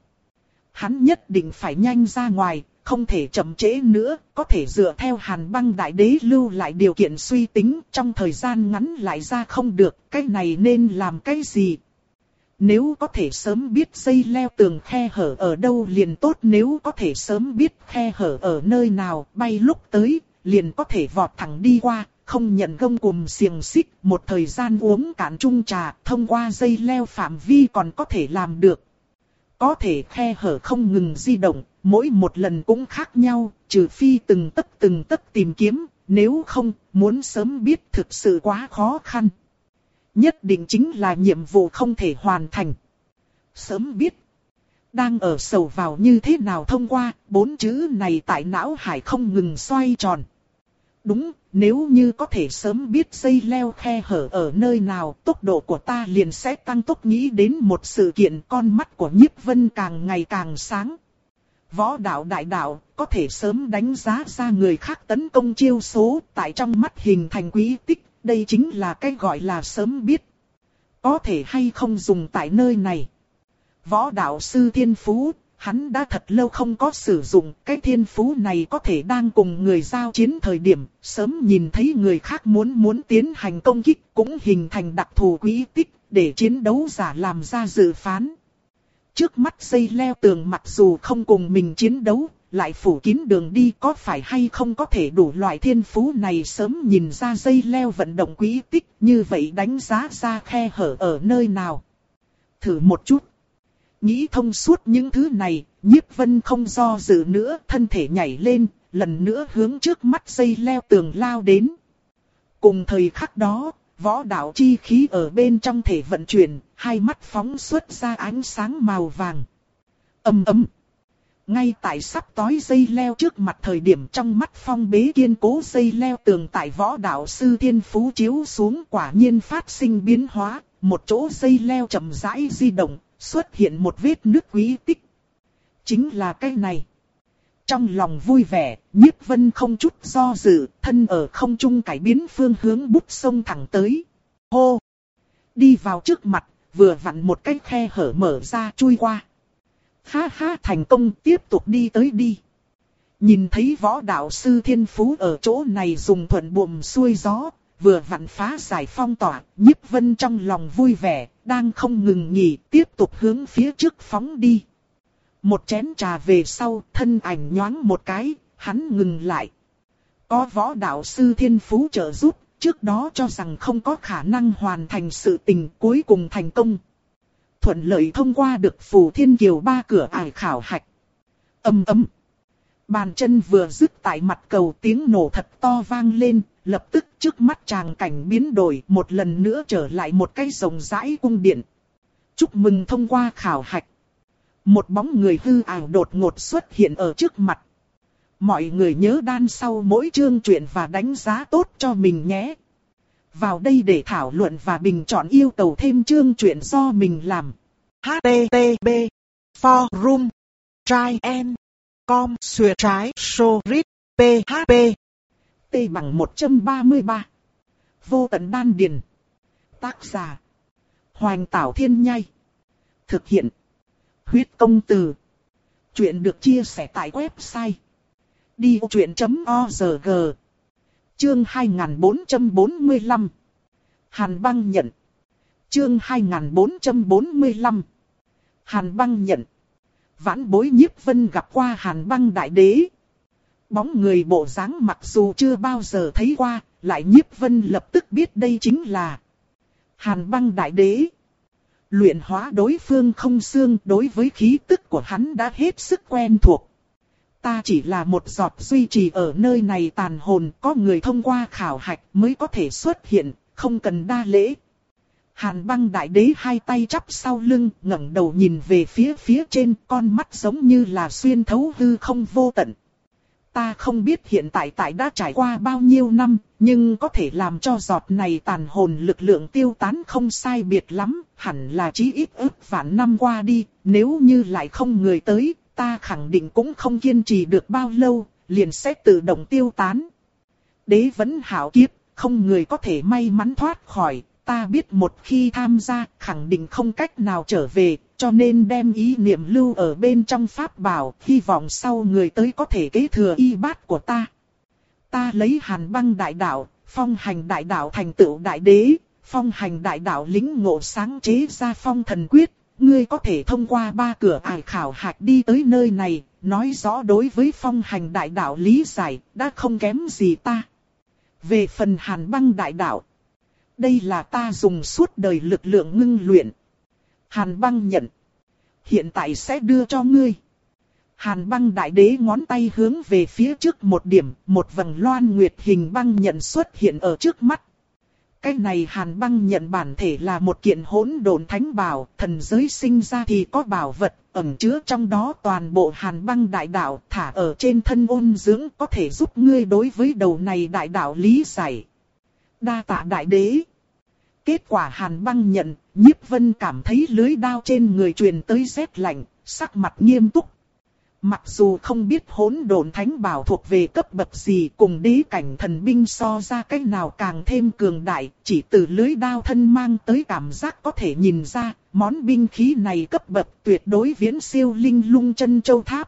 Hắn nhất định phải nhanh ra ngoài, không thể chậm trễ nữa, có thể dựa theo Hàn Băng Đại Đế lưu lại điều kiện suy tính, trong thời gian ngắn lại ra không được, cái này nên làm cái gì? Nếu có thể sớm biết dây leo tường khe hở ở đâu liền tốt, nếu có thể sớm biết khe hở ở nơi nào, bay lúc tới, liền có thể vọt thẳng đi qua, không nhận gông cùm xiềng xích, một thời gian uống cạn chung trà, thông qua dây leo phạm vi còn có thể làm được. Có thể khe hở không ngừng di động, mỗi một lần cũng khác nhau, trừ phi từng tấc từng tấc tìm kiếm, nếu không, muốn sớm biết thực sự quá khó khăn. Nhất định chính là nhiệm vụ không thể hoàn thành. Sớm biết. Đang ở sầu vào như thế nào thông qua, bốn chữ này tại não hải không ngừng xoay tròn. Đúng, nếu như có thể sớm biết dây leo khe hở ở nơi nào, tốc độ của ta liền sẽ tăng tốc. Nghĩ đến một sự kiện, con mắt của Nhiếp Vân càng ngày càng sáng. Võ đạo đại đạo, có thể sớm đánh giá ra người khác tấn công chiêu số, tại trong mắt hình thành quý tích, đây chính là cái gọi là sớm biết. Có thể hay không dùng tại nơi này. Võ đạo sư thiên phú, hắn đã thật lâu không có sử dụng, cái thiên phú này có thể đang cùng người giao chiến thời điểm, sớm nhìn thấy người khác muốn muốn tiến hành công kích, cũng hình thành đặc thù quý tích, để chiến đấu giả làm ra dự phán. Trước mắt dây leo tường mặc dù không cùng mình chiến đấu, lại phủ kín đường đi, có phải hay không có thể đủ loại thiên phú này sớm nhìn ra dây leo vận động quý tích, như vậy đánh giá ra khe hở ở nơi nào. Thử một chút. Nghĩ thông suốt những thứ này, Nhiếp Vân không do dự nữa, thân thể nhảy lên, lần nữa hướng trước mắt dây leo tường lao đến. Cùng thời khắc đó, võ đạo chi khí ở bên trong thể vận chuyển, hai mắt phóng xuất ra ánh sáng màu vàng. Ầm ầm. Ngay tại sắp tối dây leo trước mặt thời điểm, trong mắt phong bế kiên cố dây leo tường tại võ đạo sư thiên phú chiếu xuống quả nhiên phát sinh biến hóa, một chỗ dây leo chậm rãi di động, xuất hiện một vết nứt quý tích. Chính là cái này. Trong lòng vui vẻ, Nhiếp Vân không chút do dự, thân ở không trung cải biến phương hướng bút sông thẳng tới. Hô! Đi vào trước mặt, vừa vặn một cái khe hở mở ra chui qua. Ha ha, thành công, tiếp tục đi tới đi. Nhìn thấy võ đạo sư thiên phú ở chỗ này dùng thuận buồm xuôi gió, vừa vặn phá giải phong tỏa, Nhiếp Vân trong lòng vui vẻ, đang không ngừng nghỉ, tiếp tục hướng phía trước phóng đi. Một chén trà về sau, thân ảnh nhoáng một cái, hắn ngừng lại. Có võ đạo sư thiên phú trợ giúp, trước đó cho rằng không có khả năng hoàn thành sự tình, cuối cùng thành công. Thuận lợi thông qua được Phù Thiên Kiều ba cửa ải khảo hạch. Ầm ầm. Bàn chân vừa dứt tại mặt cầu, tiếng nổ thật to vang lên, lập tức trước mắt tràng cảnh biến đổi, một lần nữa trở lại một cái rộng rãi cung điện. Chúc mừng thông qua khảo hạch. Một bóng người hư ảo đột ngột xuất hiện ở trước mặt. Mọi người nhớ đan sau mỗi chương truyện và đánh giá tốt cho mình nhé. Vào đây để thảo luận và bình chọn yêu cầu thêm chương truyện do mình làm. H T T P Forum Try and Com Xuyệt trái Sorit P H P T bằng một trăm ba mươi ba. Vô tận đan điền. Tác giả Hoành Tảo Thiên Nhai. Thực hiện Huyết Công Từ. Chuyện được chia sẻ tại website đi vô chuyện chấm org. Chương hai nghìn bốn trăm bốn mươi lăm. Hàn Băng nhận. Chương hai nghìn bốn trăm bốn mươi lăm. Hàn Băng nhận. Vãn bối Nhiếp Vân gặp qua Hàn Băng Đại Đế. Bóng người bộ dáng mặc dù chưa bao giờ thấy qua, lại Nhiếp Vân lập tức biết đây chính là Hàn Băng Đại Đế. Luyện hóa đối phương không xương, đối với khí tức của hắn đã hết sức quen thuộc. Ta chỉ là một giọt duy trì ở nơi này tàn hồn, có người thông qua khảo hạch mới có thể xuất hiện, không cần đa lễ. Hàn Băng Đại Đế hai tay chắp sau lưng, ngẩng đầu nhìn về phía phía trên, con mắt giống như là xuyên thấu hư không vô tận. Ta không biết hiện tại tại đã trải qua bao nhiêu năm, nhưng có thể làm cho giọt này tàn hồn lực lượng tiêu tán không sai biệt lắm, hẳn là chí ít ức vạn năm qua đi, nếu như lại không người tới, ta khẳng định cũng không kiên trì được bao lâu, liền sẽ tự động tiêu tán. Đế vẫn hảo kiếp, không người có thể may mắn thoát khỏi, ta biết một khi tham gia, khẳng định không cách nào trở về, cho nên đem ý niệm lưu ở bên trong pháp bảo, hy vọng sau người tới có thể kế thừa y bát của ta. Ta lấy Hàn Băng Đại Đạo, Phong Hành Đại Đạo thành tựu Đại Đế, Phong Hành Đại Đạo lĩnh ngộ sáng chế ra Phong Thần Quyết, ngươi có thể thông qua ba cửa ải khảo hạch đi tới nơi này, nói rõ đối với Phong Hành Đại Đạo lý giải, đã không kém gì ta. Về phần Hàn Băng Đại Đạo, đây là ta dùng suốt đời lực lượng ngưng luyện. Hàn Băng nhận. Hiện tại sẽ đưa cho ngươi. Hàn Băng Đại Đế ngón tay hướng về phía trước một điểm, một vầng loan nguyệt hình băng nhận xuất hiện ở trước mắt. Cái này hàn băng nhận bản thể là một kiện hỗn độn thánh bảo, thần giới sinh ra thì có bảo vật, ẩn chứa trong đó toàn bộ hàn băng đại đạo, thả ở trên thân ôn dưỡng có thể giúp ngươi đối với đầu này đại đạo lý giải. Đa tạ đại đế. Kết quả hàn băng nhận, Nhiếp Vân cảm thấy lưới đao trên người truyền tới rét lạnh, sắc mặt nghiêm túc. Mặc dù không biết hỗn độn thánh bảo thuộc về cấp bậc gì, cùng đế cảnh thần binh so ra cách nào càng thêm cường đại, chỉ từ lưới đao thân mang tới cảm giác có thể nhìn ra, món binh khí này cấp bậc tuyệt đối viễn siêu linh lung chân châu tháp.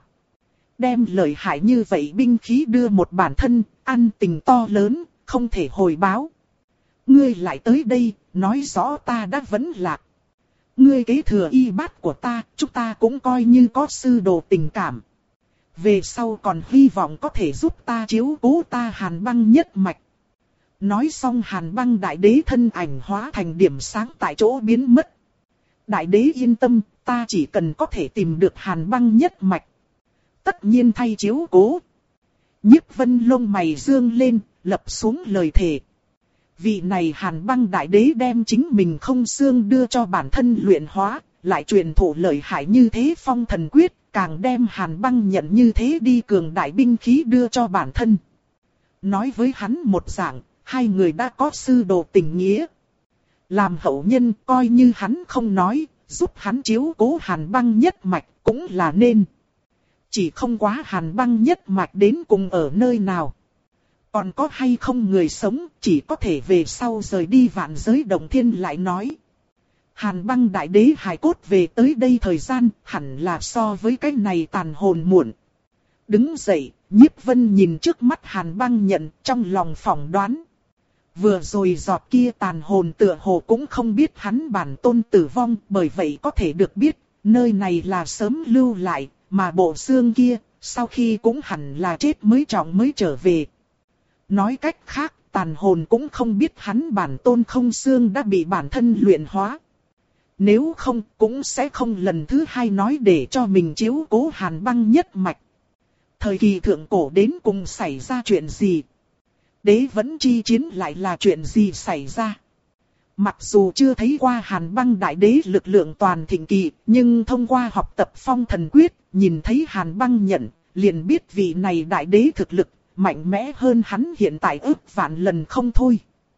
Đem lợi hại như vậy binh khí đưa một bản thân, ăn tình to lớn, không thể hồi báo. Ngươi lại tới đây, nói rõ ta đã vẫn lạc. Ngươi kế thừa y bát của ta, chúng ta cũng coi như có sư đồ tình cảm. Về sau còn hy vọng có thể giúp ta chiếu cố ta hàn băng nhất mạch. Nói xong hàn băng đại đế thân ảnh hóa thành điểm sáng tại chỗ biến mất. Đại đế yên tâm, ta chỉ cần có thể tìm được hàn băng nhất mạch. Tất nhiên thay chiếu cố. Nhiếp Vân lông mày dương lên, lập xuống lời thề. Vị này hàn băng đại đế đem chính mình không xương đưa cho bản thân luyện hóa, lại truyền thụ lợi hại như thế phong thần quyết, càng đem hàn băng nhận như thế đi cường đại binh khí đưa cho bản thân. Nói với hắn một dạng, hai người đã có sư đồ tình nghĩa. Làm hậu nhân coi như hắn không nói, giúp hắn chiếu cố hàn băng nhất mạch cũng là nên. Chỉ không quá hàn băng nhất mạch đến cùng ở nơi nào. Còn có hay không người sống, chỉ có thể về sau rời đi vạn giới động thiên lại nói. Hàn băng đại đế hài cốt về tới đây thời gian, hẳn là so với cái này tàn hồn muộn. Đứng dậy, Nhiếp Vân nhìn trước mắt hàn băng nhận, trong lòng phỏng đoán. Vừa rồi giọt kia tàn hồn tựa hồ cũng không biết hắn bản tôn tử vong, bởi vậy có thể được biết, nơi này là sớm lưu lại, mà bộ xương kia, sau khi cũng hẳn là chết mới trọng mới trở về. Nói cách khác, tàn hồn cũng không biết hắn bản tôn không xương đã bị bản thân luyện hóa. Nếu không, cũng sẽ không lần thứ hai nói để cho mình chiếu cố hàn băng nhất mạch. Thời kỳ thượng cổ đến cùng xảy ra chuyện gì? Đế vẫn chi chiến lại là chuyện gì xảy ra? Mặc dù chưa thấy qua hàn băng đại đế lực lượng toàn thịnh kỳ, nhưng thông qua học tập phong thần quyết, nhìn thấy hàn băng nhận, liền biết vị này đại đế thực lực, mạnh mẽ hơn hắn hiện tại ức vạn lần không thôi.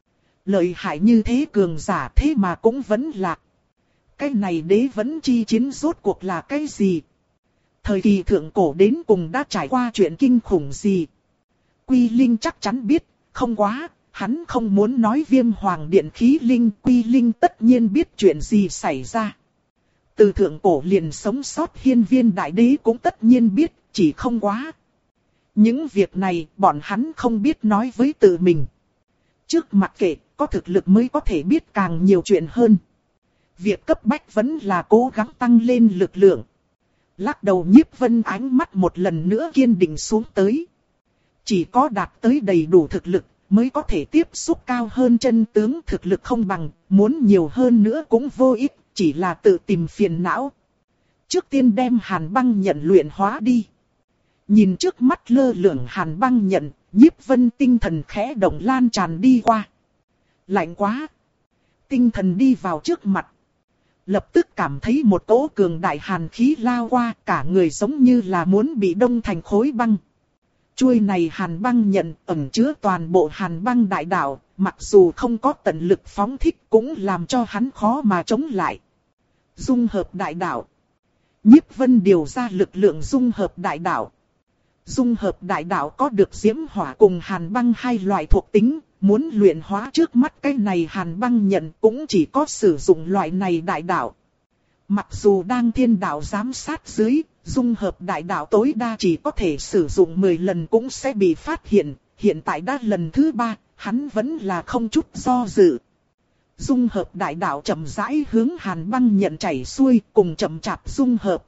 Lợi hại như thế cường giả thế mà cũng vẫn lạc. Cái này đế vẫn chi chiến rốt cuộc là cái gì? Thời kỳ thượng cổ đến cùng đã trải qua chuyện kinh khủng gì? Quy Linh chắc chắn biết, không quá, hắn không muốn nói Viêm Hoàng Điện khí linh, Quy Linh tất nhiên biết chuyện gì xảy ra. Từ thượng cổ liền sống sót hiên viên đại đế cũng tất nhiên biết, chỉ không quá. Những việc này bọn hắn không biết nói với tự mình. Trước mặt kệ, có thực lực mới có thể biết càng nhiều chuyện hơn. Việc cấp bách vẫn là cố gắng tăng lên lực lượng. Lắc đầu Nhiếp Vân ánh mắt một lần nữa kiên định xuống tới. Chỉ có đạt tới đầy đủ thực lực mới có thể tiếp xúc cao hơn chân tướng, thực lực không bằng, muốn nhiều hơn nữa cũng vô ích, chỉ là tự tìm phiền não. Trước tiên đem hàn băng nhận luyện hóa đi. Nhìn trước mắt lơ lửng hàn băng nhận, Nhiếp Vân tinh thần khẽ động lan tràn đi qua. Lạnh quá. Tinh thần đi vào trước mặt. Lập tức cảm thấy một cỗ cường đại hàn khí lao qua, cả người giống như là muốn bị đông thành khối băng. Chuôi này hàn băng nhận ẩn chứa toàn bộ hàn băng đại đạo, mặc dù không có tận lực phóng thích cũng làm cho hắn khó mà chống lại. Dung hợp đại đạo. Nhiếp Vân điều ra lực lượng dung hợp đại đạo. Dung hợp đại đạo có được diễm hỏa cùng hàn băng hai loại thuộc tính, muốn luyện hóa trước mắt cái này hàn băng nhận cũng chỉ có sử dụng loại này đại đạo. Mặc dù đang thiên đạo giám sát dưới, dung hợp đại đạo tối đa chỉ có thể sử dụng mười lần cũng sẽ bị phát hiện, hiện tại đã lần thứ ba, hắn vẫn là không chút do dự. Dung hợp đại đạo chậm rãi hướng hàn băng nhận chảy xuôi cùng chậm chạp dung hợp.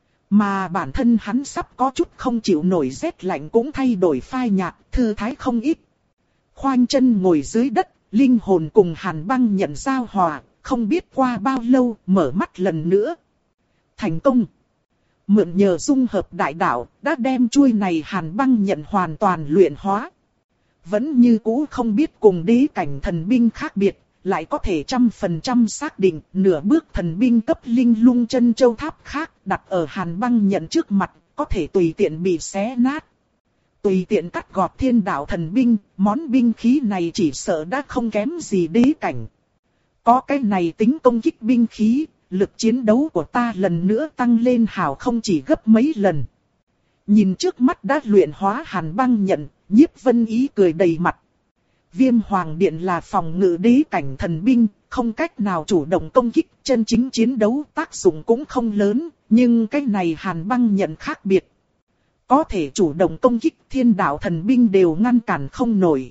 Mà bản thân hắn sắp có chút không chịu nổi rét lạnh cũng thay đổi phai nhạt, thư thái không ít. Khoanh chân ngồi dưới đất, linh hồn cùng hàn băng nhận giao hòa, không biết qua bao lâu mở mắt lần nữa. Thành công! Mượn nhờ dung hợp đại đạo, đã đem chuôi này hàn băng nhận hoàn toàn luyện hóa. vẫn như cũ không biết cùng đế cảnh thần binh khác biệt, lại có thể trăm phần trăm xác định nửa bước thần binh cấp linh lung chân châu tháp khác đặt ở Hàn Băng Nhận trước mặt, có thể tùy tiện bị xé nát. Tùy tiện cắt gọt thiên đạo thần binh, món binh khí này chỉ sợ đã không kém gì đế cảnh. Có cái này tính công kích binh khí, lực chiến đấu của ta lần nữa tăng lên hào không chỉ gấp mấy lần. Nhìn trước mắt đã luyện hóa Hàn Băng Nhận, Nhiếp Vân Ý cười đầy mặt. Viêm Hoàng Điện là phòng ngự đế cảnh thần binh, không cách nào chủ động công kích, chân chính chiến đấu tác dụng cũng không lớn, nhưng cái này Hàn Băng Nhận khác biệt. Có thể chủ động công kích thiên đạo thần binh đều ngăn cản không nổi.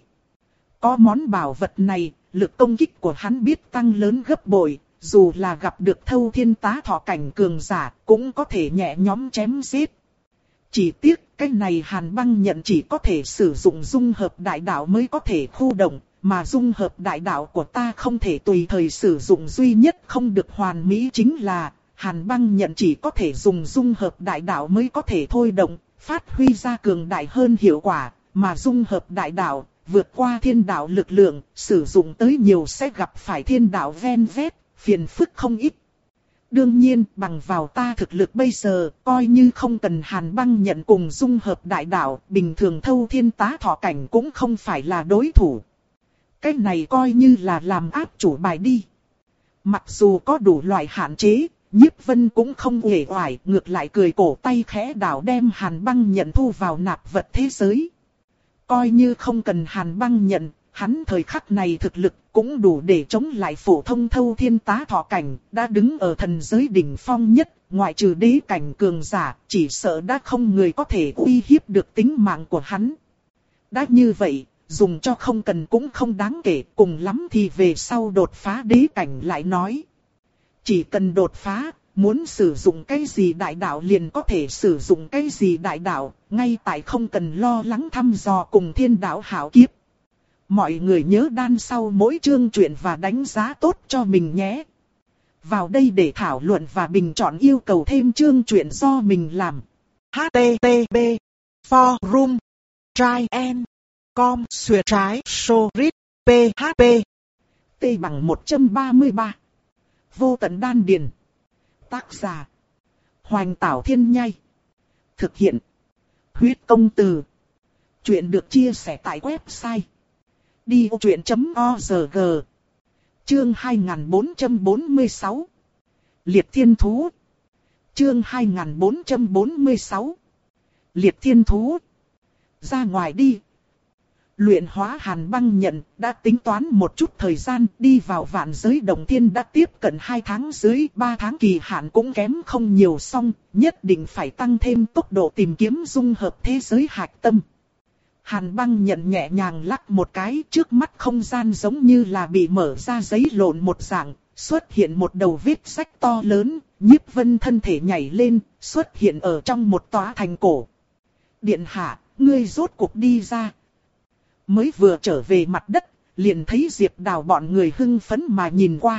Có món bảo vật này, lực công kích của hắn biết tăng lớn gấp bội, dù là gặp được thâu thiên tá thọ cảnh cường giả, cũng có thể nhẹ nhõm chém giết. Chỉ tiếc, cái này Hàn Băng Nhận chỉ có thể sử dụng dung hợp đại đạo mới có thể khu động, mà dung hợp đại đạo của ta không thể tùy thời sử dụng, duy nhất không được hoàn mỹ chính là, Hàn Băng Nhận chỉ có thể dùng dung hợp đại đạo mới có thể thôi động, phát huy ra cường đại hơn hiệu quả, mà dung hợp đại đạo, vượt qua thiên đạo lực lượng, sử dụng tới nhiều sẽ gặp phải thiên đạo ven vét, phiền phức không ít. Đương nhiên, bằng vào ta thực lực bây giờ, coi như không cần Hàn Băng Nhận cùng dung hợp đại đạo, bình thường thâu thiên tá thọ cảnh cũng không phải là đối thủ. Cái này coi như là làm áp chủ bài đi. Mặc dù có đủ loại hạn chế, Nhiếp Vân cũng không uể oải, ngược lại cười cổ tay khẽ đảo đem Hàn Băng Nhận thu vào nạp vật thế giới. Coi như không cần Hàn Băng Nhận, hắn thời khắc này thực lực cũng đủ để chống lại phổ thông thâu thiên tá thọ cảnh, đã đứng ở thần giới đỉnh phong nhất, ngoại trừ đế cảnh cường giả, chỉ sợ đã không người có thể uy hiếp được tính mạng của hắn. Đã như vậy, dùng cho không cần cũng không đáng kể, cùng lắm thì về sau đột phá đế cảnh lại nói. Chỉ cần đột phá, muốn sử dụng cái gì đại đạo liền có thể sử dụng cái gì đại đạo, ngay tại không cần lo lắng thăm dò cùng thiên đạo hảo kiếp. Mọi người nhớ đan sau mỗi chương truyện và đánh giá tốt cho mình nhé. Vào đây để thảo luận và bình chọn yêu cầu thêm chương truyện do mình làm. H T T P Forum Try and Com Xuyệt trái Sorit P H P T bằng một trăm ba mươi ba. Vô tận đan điền. Tác giả Hoành Tảo Thiên Nhai. Thực hiện Huyết Công Từ. Chuyện được chia sẻ tại website đi ô truyện chấm org. Chương hai nghìn bốn trăm bốn mươi sáu. Liệt Thiên Thú. Chương hai nghìn bốn trăm bốn mươi sáu. Liệt Thiên Thú. Ra ngoài đi. Luyện hóa Hàn Băng Nhận đã tính toán một chút thời gian, đi vào vạn giới đồng thiên đã tiếp cận hai tháng dưới, ba tháng kỳ hạn cũng kém không nhiều, xong nhất định phải tăng thêm tốc độ tìm kiếm dung hợp thế giới hạch tâm. Hàn Băng Nhận nhẹ nhàng lắc một cái, trước mắt không gian giống như là bị mở ra giấy lộn một dạng, xuất hiện một đầu vết rách to lớn, Nhiếp Vân thân thể nhảy lên, xuất hiện ở trong một tòa thành cổ. Điện hạ, ngươi rốt cuộc đi ra. Mới vừa trở về mặt đất, liền thấy Diệp Đào bọn người hưng phấn mà nhìn qua.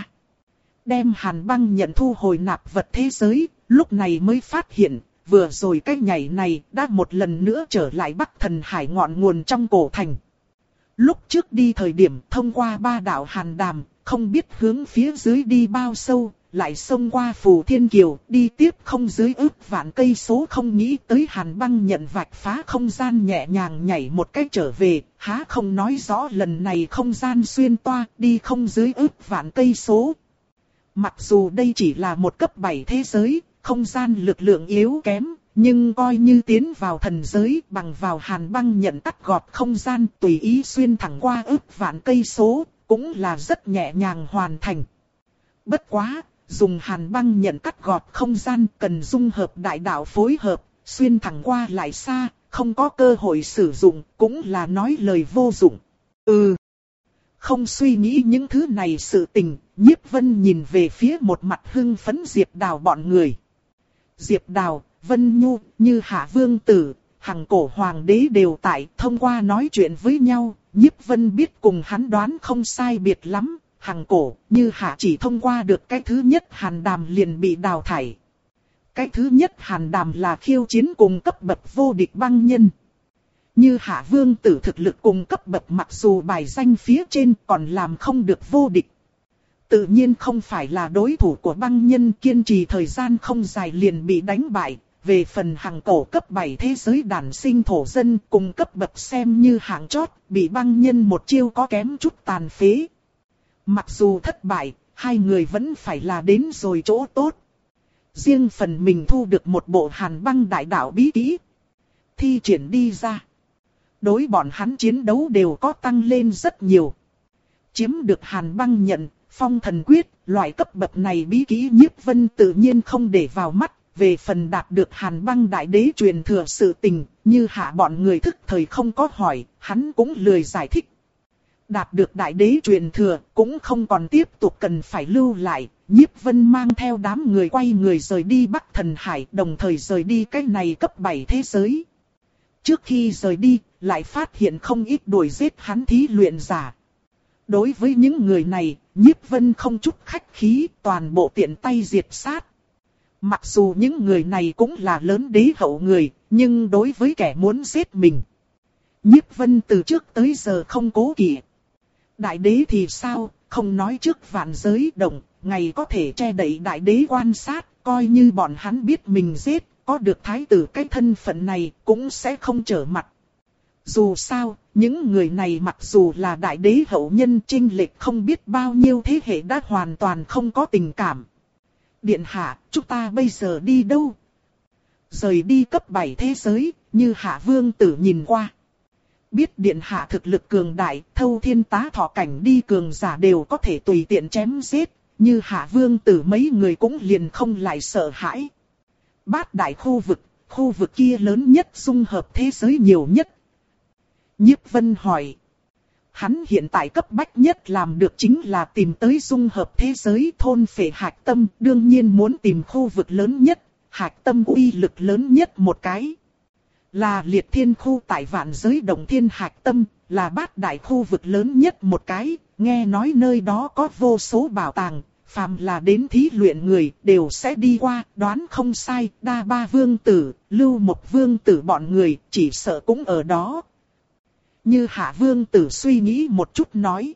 Đem Hàn Băng Nhận thu hồi nạp vật thế giới, lúc này mới phát hiện, vừa rồi cái nhảy này đã một lần nữa trở lại Bắc Thần Hải ngọn nguồn trong cổ thành. Lúc trước đi thời điểm thông qua ba đạo Hàn Đàm, không biết hướng phía dưới đi bao sâu, lại xông qua Phù Thiên Kiều, đi tiếp không dưới ước vạn cây số, không nghĩ tới Hàn Băng Nhận vạch phá không gian nhẹ nhàng nhảy một cách trở về, há không nói rõ lần này không gian xuyên toa, đi không dưới ước vạn cây số. Mặc dù đây chỉ là một cấp bảy thế giới, không gian lực lượng yếu kém, nhưng coi như tiến vào thần giới, bằng vào Hàn Băng Nhận cắt gọt không gian tùy ý xuyên thẳng qua ước vạn cây số, cũng là rất nhẹ nhàng hoàn thành. Bất quá, dùng Hàn Băng Nhận cắt gọt không gian cần dung hợp đại đạo phối hợp, xuyên thẳng qua lại xa, không có cơ hội sử dụng, cũng là nói lời vô dụng. Ừ. Không suy nghĩ những thứ này sự tình, Nhiếp Vân nhìn về phía một mặt hưng phấn Diệp Đào bọn người. Diệp Đào, Vân Nhu, Như Hạ Vương Tử, Hằng Cổ Hoàng đế đều tại, thông qua nói chuyện với nhau, Nhiếp Vân biết cùng hắn đoán không sai biệt lắm. Hằng Cổ, Như Hạ chỉ thông qua được cái thứ nhất Hàn Đàm liền bị đào thải. Cái thứ nhất Hàn Đàm là khiêu chiến cùng cấp bậc vô địch băng nhân. Như Hạ Vương Tử thực lực cùng cấp bậc mặc dù bài danh phía trên còn làm không được vô địch. Tự nhiên không phải là đối thủ của băng nhân, kiên trì thời gian không dài liền bị đánh bại. Về phần hàng cổ cấp bảy thế giới đản sinh thổ dân cùng cấp bậc xem như hạng chót, bị băng nhân một chiêu có kém chút tàn phế. Mặc dù thất bại, hai người vẫn phải là đến rồi chỗ tốt. Riêng phần mình thu được một bộ hàn băng đại đạo bí kỹ. Thi triển đi ra. Đối bọn hắn chiến đấu đều có tăng lên rất nhiều. Chiếm được hàn băng nhận, phong thần quyết, loại cấp bậc này bí kỹ Nhiếp Vân tự nhiên không để vào mắt. Về phần đạt được hàn băng đại đế truyền thừa sự tình, như Hạ bọn người thức thời không có hỏi, hắn cũng lười giải thích. Đạt được đại đế truyền thừa, cũng không còn tiếp tục cần phải lưu lại. Nhiếp Vân mang theo đám người quay người rời đi Bắc Thần Hải, đồng thời rời đi cái này cấp bảy thế giới. Trước khi rời đi, lại phát hiện không ít đuổi giết hắn thí luyện giả. Đối với những người này, Nhiếp Vân không chút khách khí, toàn bộ tiện tay diệt sát. Mặc dù những người này cũng là lớn đế hậu người, nhưng đối với kẻ muốn giết mình, Nhiếp Vân từ trước tới giờ không cố kỵ. Đại đế thì sao, không nói trước vạn giới động, ngày có thể che đậy đại đế quan sát, coi như bọn hắn biết mình giết, có được thái tử cái thân phận này cũng sẽ không trở mặt. Dù sao, những người này mặc dù là đại đế hậu nhân chênh lệch không biết bao nhiêu thế hệ đã hoàn toàn không có tình cảm. Điện hạ, chúng ta bây giờ đi đâu? Rời đi cấp bảy thế giới, như Hạ Vương Tử nhìn qua. Biết điện hạ thực lực cường đại, thâu thiên tá thọ cảnh đi cường giả đều có thể tùy tiện chém giết. Như Hạ Vương Tử mấy người cũng liền không lại sợ hãi. Bát đại khu vực, khu vực kia lớn nhất dung hợp thế giới nhiều nhất. Nhiếp Vân hỏi. Hắn hiện tại cấp bách nhất làm được chính là tìm tới dung hợp thế giới thôn phệ hạch tâm, đương nhiên muốn tìm khu vực lớn nhất, hạch tâm uy lực lớn nhất một cái. Là liệt thiên khu tại vạn giới đồng thiên hạch tâm, là bát đại khu vực lớn nhất một cái, nghe nói nơi đó có vô số bảo tàng, phàm là đến thí luyện người đều sẽ đi qua, đoán không sai, Đa Ba Vương Tử, Lưu Mộc Vương Tử bọn người chỉ sợ cũng ở đó. Như Hạ Vương Tử suy nghĩ một chút nói.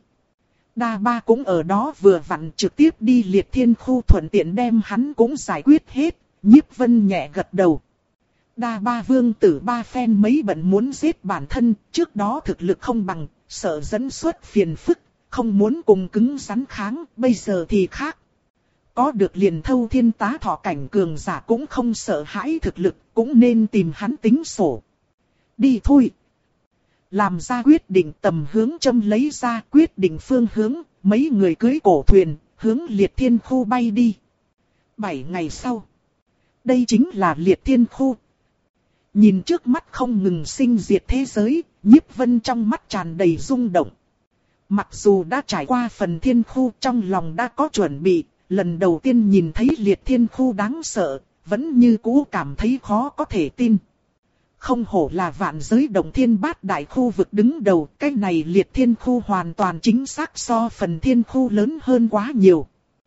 Đa Ba cũng ở đó vừa vặn trực tiếp đi liệt thiên khu thuận tiện đem hắn cũng giải quyết hết. Nhiếp Vân nhẹ gật đầu. Đa Ba Vương Tử ba phen mấy bận muốn giết bản thân, trước đó thực lực không bằng, sợ dẫn xuất phiền phức, không muốn cùng cứng rắn kháng, bây giờ thì khác. Có được liền thâu thiên tá thọ cảnh cường giả cũng không sợ hãi thực lực, cũng nên tìm hắn tính sổ. Đi thôi. Làm ra quyết định tầm hướng châm lấy ra quyết định phương hướng, mấy người cưỡi cổ thuyền, hướng liệt thiên khu bay đi. Bảy ngày sau. Đây chính là liệt thiên khu. Nhìn trước mắt không ngừng sinh diệt thế giới, Nhiếp Vân trong mắt tràn đầy rung động. Mặc dù đã trải qua phần thiên khu trong lòng đã có chuẩn bị, lần đầu tiên nhìn thấy liệt thiên khu đáng sợ, vẫn như cũ cảm thấy khó có thể tin. Không hổ là vạn giới động thiên bát đại khu vực đứng đầu, cái này liệt thiên khu hoàn toàn chính xác so phần thiên khu lớn hơn quá nhiều.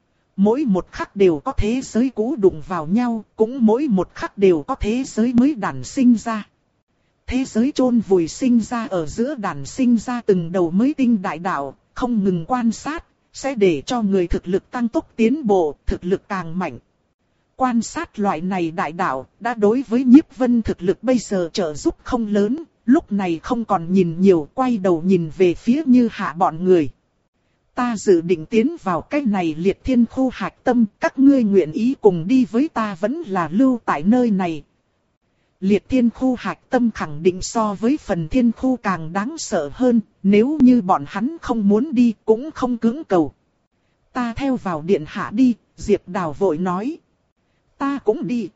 Mỗi một khắc đều có thế giới cũ đụng vào nhau, cũng mỗi một khắc đều có thế giới mới đản sinh ra. Thế giới chôn vùi sinh ra ở giữa đản sinh ra từng đầu mới tinh đại đạo, không ngừng quan sát, sẽ để cho người thực lực tăng tốc tiến bộ, thực lực càng mạnh. Quan sát loại này đại đạo, đã đối với Nhiếp Vân thực lực bây giờ trợ giúp không lớn, lúc này không còn nhìn nhiều, quay đầu nhìn về phía Như Hạ bọn người. Ta dự định tiến vào cái này liệt thiên khu hạch tâm, các ngươi nguyện ý cùng đi với ta vẫn là lưu tại nơi này. Liệt thiên khu hạch tâm khẳng định so với phần thiên khu càng đáng sợ hơn, nếu như bọn hắn không muốn đi cũng không cưỡng cầu. Ta theo vào điện hạ đi, Diệp Đào vội nói. Ta cũng đi.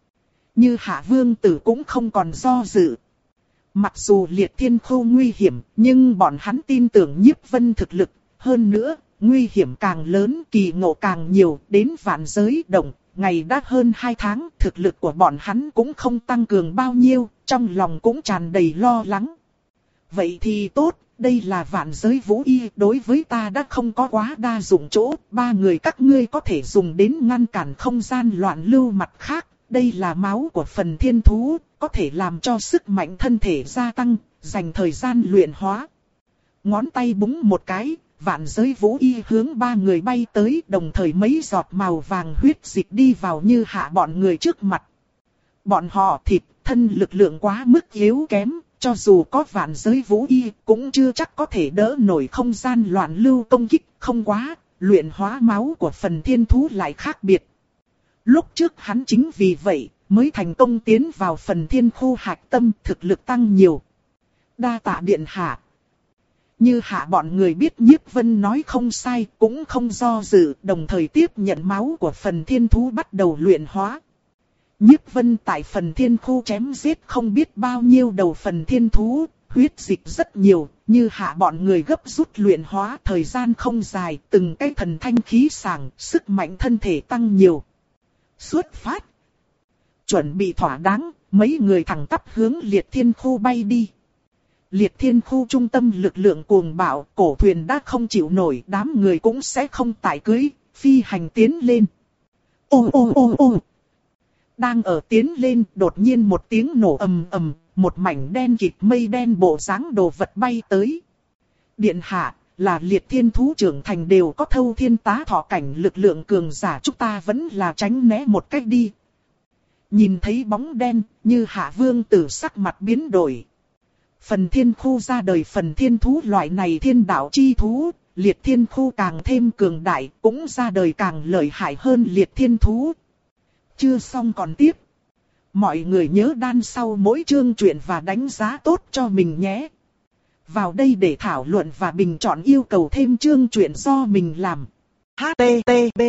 Như Hạ Vương Tử cũng không còn do dự. Mặc dù liệt thiên khu nguy hiểm, nhưng bọn hắn tin tưởng Nhiếp Vân thực lực. Hơn nữa, nguy hiểm càng lớn, kỳ ngộ càng nhiều, đến vạn giới động, ngày đã hơn hai tháng, thực lực của bọn hắn cũng không tăng cường bao nhiêu, trong lòng cũng tràn đầy lo lắng. Vậy thì tốt, đây là vạn giới vũ y, đối với ta đã không có quá đa dụng chỗ, ba người các ngươi có thể dùng đến ngăn cản không gian loạn lưu mặt khác, đây là máu của phần thiên thú, có thể làm cho sức mạnh thân thể gia tăng, dành thời gian luyện hóa. Ngón tay búng một cái, vạn giới vũ y hướng ba người bay tới, đồng thời mấy giọt màu vàng huyết dịch đi vào Như Hạ bọn người trước mặt. Bọn họ thịt, thân lực lượng quá mức yếu kém, cho dù có vạn giới vũ y cũng chưa chắc có thể đỡ nổi không gian loạn lưu công kích, không quá, luyện hóa máu của phần thiên thú lại khác biệt. Lúc trước hắn chính vì vậy, mới thành công tiến vào phần thiên khu hạch tâm, thực lực tăng nhiều. Đa tạ điện hạ. Như Hạ bọn người biết Nhiếp Vân nói không sai, cũng không do dự, đồng thời tiếp nhận máu của phần thiên thú bắt đầu luyện hóa. Nhiếp Vân tại phần thiên khu chém giết không biết bao nhiêu đầu phần thiên thú, huyết dịch rất nhiều, Như Hạ bọn người gấp rút luyện hóa, thời gian không dài, từng cái thần thanh khí sảng, sức mạnh thân thể tăng nhiều. Xuất phát. Chuẩn bị thỏa đáng, mấy người thẳng tắp hướng liệt thiên khu bay đi. Liệt thiên khu trung tâm lực lượng cuồng bạo, cổ thuyền đã không chịu nổi, đám người cũng sẽ không tải cưới, phi hành tiến lên. Ô ô ô ô. Đang ở tiến lên, đột nhiên một tiếng nổ ầm ầm, một mảnh đen kịt mây đen bộ dáng đồ vật bay tới. Điện hạ, là liệt thiên thú trưởng thành đều có thâu thiên tá thọ cảnh lực lượng cường giả, chúng ta vẫn là tránh né một cách đi. Nhìn thấy bóng đen, Như Hạ vương tử sắc mặt biến đổi. Phần thiên khu ra đời phần thiên thú loại này thiên đạo chi thú, liệt thiên khu càng thêm cường đại, cũng ra đời càng lợi hại hơn liệt thiên thú. Chưa xong còn tiếp. Mọi người nhớ đan sau mỗi chương truyện và đánh giá tốt cho mình nhé. Vào đây để thảo luận và bình chọn yêu cầu thêm chương truyện do mình làm. H T T P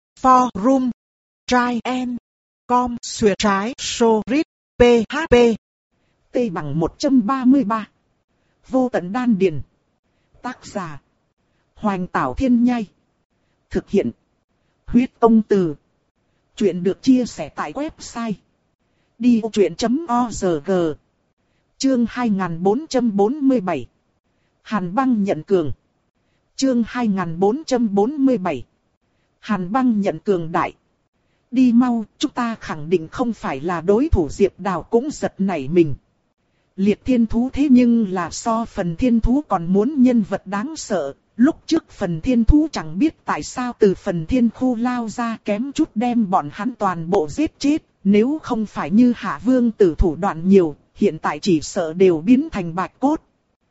Forum Try and Com Xuyệt trái So Read P H P T bằng một trăm ba mươi ba. Vô tận đan điền. Tác giả Hoành Tảo Thiên Nhai. Thực hiện Huyết Tông Từ. Chuyện được chia sẻ tại website đi ô truyện chấm org. Chương hai nghìn bốn trăm bốn mươi bảy. Hàn Băng nhận cường. Chương hai nghìn bốn trăm bốn mươi bảy. Hàn Băng nhận cường đại. Đi mau, chúng ta khẳng định không phải là đối thủ. Diệp Đào cũng giật nảy mình. Liệt thiên thú thế nhưng là so phần thiên thú còn muốn nhân vật đáng sợ. Lúc trước phần thiên thú chẳng biết tại sao từ phần thiên khu lao ra, kém chút đem bọn hắn toàn bộ giết chết. Nếu không phải Như Hạ vương tử thủ đoạn nhiều, hiện tại chỉ sợ đều biến thành bạch cốt.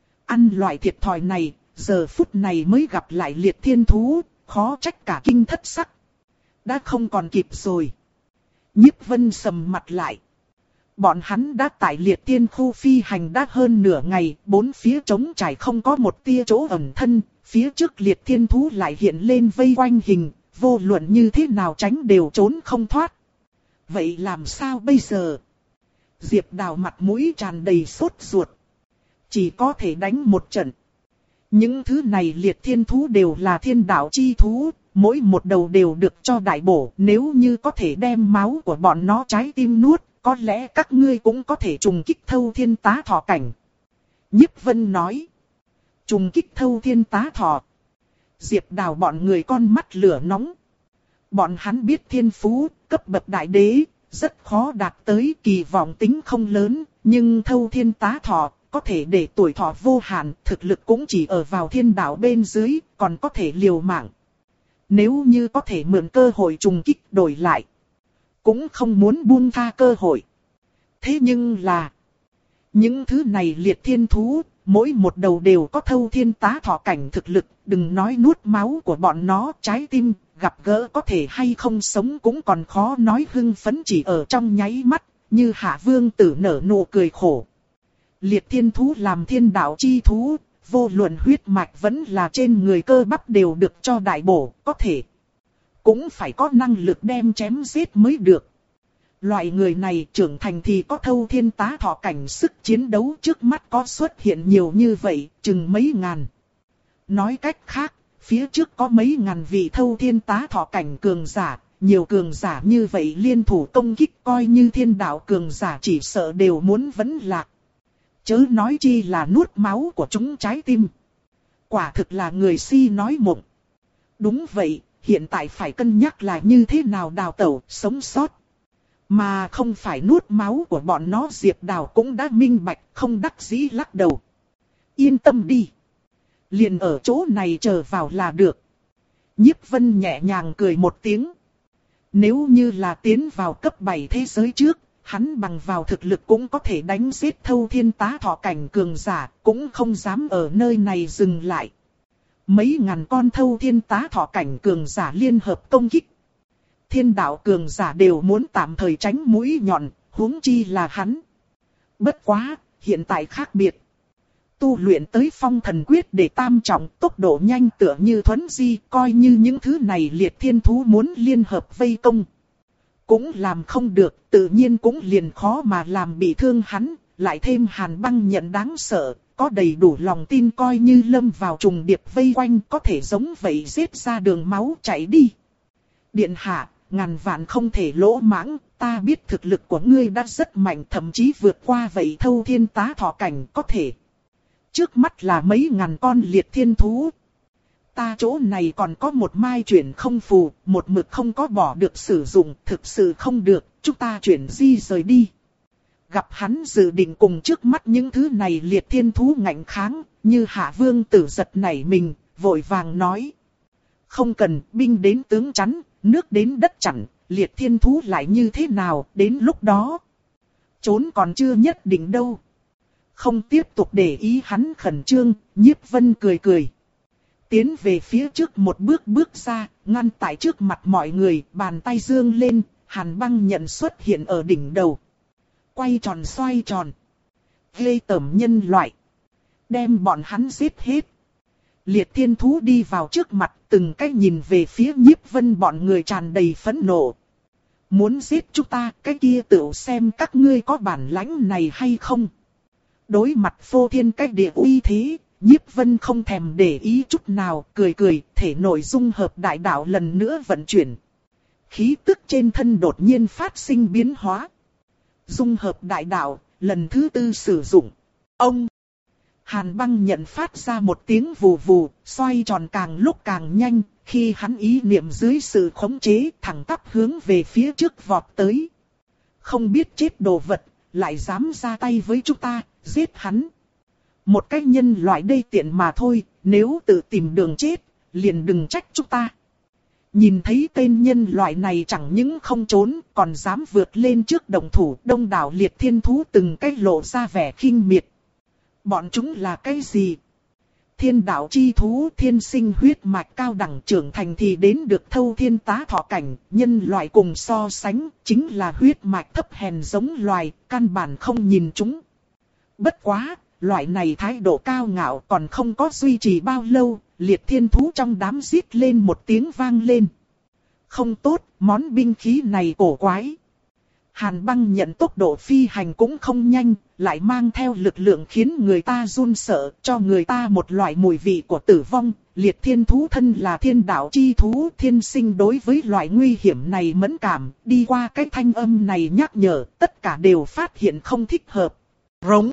Ăn loại thiệt thòi này, giờ phút này mới gặp lại liệt thiên thú, khó trách cả kinh thất sắc. Đã không còn kịp rồi. Nhiếp Vân sầm mặt lại. Bọn hắn đã tại liệt thiên khu phi hành đã hơn nửa ngày, bốn phía trống trải không có một tia chỗ ẩn thân, phía trước liệt thiên thú lại hiện lên vây quanh hình, vô luận như thế nào tránh đều trốn không thoát. Vậy làm sao bây giờ? Diệp Đào mặt mũi tràn đầy sốt ruột. Chỉ có thể đánh một trận. Những thứ này liệt thiên thú đều là thiên đạo chi thú, mỗi một đầu đều được cho đại bổ. Nếu như có thể đem máu của bọn nó trái tim nuốt, có lẽ các ngươi cũng có thể trùng kích thâu thiên tá thọ cảnh. Nhiếp Vân nói. Trùng kích thâu thiên tá thọ. Diệp Đào bọn người con mắt lửa nóng. Bọn hắn biết thiên phú, cấp bậc đại đế, rất khó đạt tới, kỳ vọng tính không lớn, nhưng thâu thiên tá thọ, có thể để tuổi thọ vô hạn, thực lực cũng chỉ ở vào thiên đạo bên dưới, còn có thể liều mạng. Nếu như có thể mượn cơ hội trùng kích đổi lại, cũng không muốn buông tha cơ hội. Thế nhưng là, những thứ này liệt thiên thú, mỗi một đầu đều có thâu thiên tá thọ cảnh thực lực, đừng nói nuốt máu của bọn nó, trái tim, gặp gỡ có thể hay không sống cũng còn khó nói, hưng phấn chỉ ở trong nháy mắt, Như Hạ vương tử nở nụ cười khổ. Liệt thiên thú làm thiên đạo chi thú, vô luận huyết mạch vẫn là trên người cơ bắp đều được cho đại bổ, có thể. Cũng phải có năng lực đem chém giết mới được. Loại người này trưởng thành thì có thâu thiên tá thọ cảnh, sức chiến đấu trước mắt có xuất hiện nhiều như vậy, chừng mấy ngàn. Nói cách khác, phía trước có mấy ngàn vị thâu thiên tá thọ cảnh cường giả, nhiều cường giả như vậy liên thủ công kích, coi như thiên đạo cường giả chỉ sợ đều muốn vấn lạc. Chớ nói chi là nuốt máu của chúng trái tim. Quả thực là người si nói mộng. Đúng vậy, hiện tại phải cân nhắc là như thế nào đào tẩu, sống sót. Mà không phải nuốt máu của bọn nó. Diệp Đào cũng đã minh bạch, không đắc dĩ lắc đầu. Yên tâm đi. Liền ở chỗ này chờ vào là được. Nhiếp Vân nhẹ nhàng cười một tiếng. Nếu như là tiến vào cấp bảy thế giới trước, hắn bằng vào thực lực cũng có thể đánh giết Thâu Thiên Tá Thọ cảnh cường giả, cũng không dám ở nơi này dừng lại. Mấy ngàn con Thâu Thiên Tá Thọ cảnh cường giả liên hợp công kích. Thiên đạo cường giả đều muốn tạm thời tránh mũi nhọn, huống chi là hắn. Bất quá, hiện tại khác biệt. Tu luyện tới Phong Thần Quyết để tam trọng, tốc độ nhanh tựa như thuấn di, coi như những thứ này liệt thiên thú muốn liên hợp vây công. Cũng làm không được, tự nhiên cũng liền khó mà làm bị thương hắn, lại thêm Hàn Băng Nhận đáng sợ, có đầy đủ lòng tin coi như lâm vào trùng điệp vây quanh có thể giống vậy giết ra đường máu chạy đi. Điện hạ, ngàn vạn không thể lỗ mãng, ta biết thực lực của ngươi đã rất mạnh, thậm chí vượt qua vậy Thâu Thiên Tá Thọ cảnh có thể. Trước mắt là mấy ngàn con liệt thiên thú. Ta chỗ này còn có một mai chuyển không phù, một mực không có bỏ được sử dụng, thực sự không được, chúng ta chuyển di rời đi. Gặp hắn dự định cùng trước mắt những thứ này liệt thiên thú ngạnh kháng, như Hạ Vương Tử giật nảy mình, vội vàng nói. Không cần, binh đến tướng chắn, nước đến đất chặn, liệt thiên thú lại như thế nào, đến lúc đó. Trốn còn chưa nhất định đâu. Không tiếp tục để ý hắn khẩn trương, Nhiếp Vân cười cười. Tiến về phía trước một bước bước ra, ngăn tại trước mặt mọi người, bàn tay dương lên, Hàn Băng Nhận xuất hiện ở đỉnh đầu. Quay tròn xoay tròn. Ghê tởm nhân loại. Đem bọn hắn giết hết. Liệt thiên thú đi vào trước mặt, từng cách nhìn về phía Nhiếp Vân bọn người tràn đầy phẫn nộ. Muốn giết chúng ta, cái kia tự xem các ngươi có bản lãnh này hay không. Đối mặt phô thiên cách địa uy thế, Nhiếp Vân không thèm để ý chút nào, cười cười, thể nội dung hợp đại đạo lần nữa vận chuyển. Khí tức trên thân đột nhiên phát sinh biến hóa. Dung hợp đại đạo, lần thứ tư sử dụng. Ông! Hàn Băng Nhận phát ra một tiếng vù vù, xoay tròn càng lúc càng nhanh, khi hắn ý niệm dưới sự khống chế thẳng tắp hướng về phía trước vọt tới. Không biết chết đồ vật, lại dám ra tay với chúng ta, giết hắn. Một cái nhân loại đê tiện mà thôi, nếu tự tìm đường chết, liền đừng trách chúng ta. Nhìn thấy tên nhân loại này chẳng những không trốn, còn dám vượt lên trước đồng thủ, đông đảo liệt thiên thú từng cách lộ ra vẻ khinh miệt. Bọn chúng là cái gì? Thiên đạo chi thú, thiên sinh huyết mạch cao đẳng, trưởng thành thì đến được Thâu Thiên Tá Thọ cảnh, nhân loại cùng so sánh, chính là huyết mạch thấp hèn giống loài, căn bản không nhìn chúng. Bất quá, loại này thái độ cao ngạo còn không có duy trì bao lâu, liệt thiên thú trong đám rít lên một tiếng vang lên. Không tốt, món binh khí này cổ quái. Hàn Băng Nhận tốc độ phi hành cũng không nhanh, lại mang theo lực lượng khiến người ta run sợ, cho người ta một loại mùi vị của tử vong. Liệt thiên thú thân là thiên đạo chi thú, thiên sinh đối với loại nguy hiểm này mẫn cảm, đi qua cái thanh âm này nhắc nhở, tất cả đều phát hiện không thích hợp. Rống!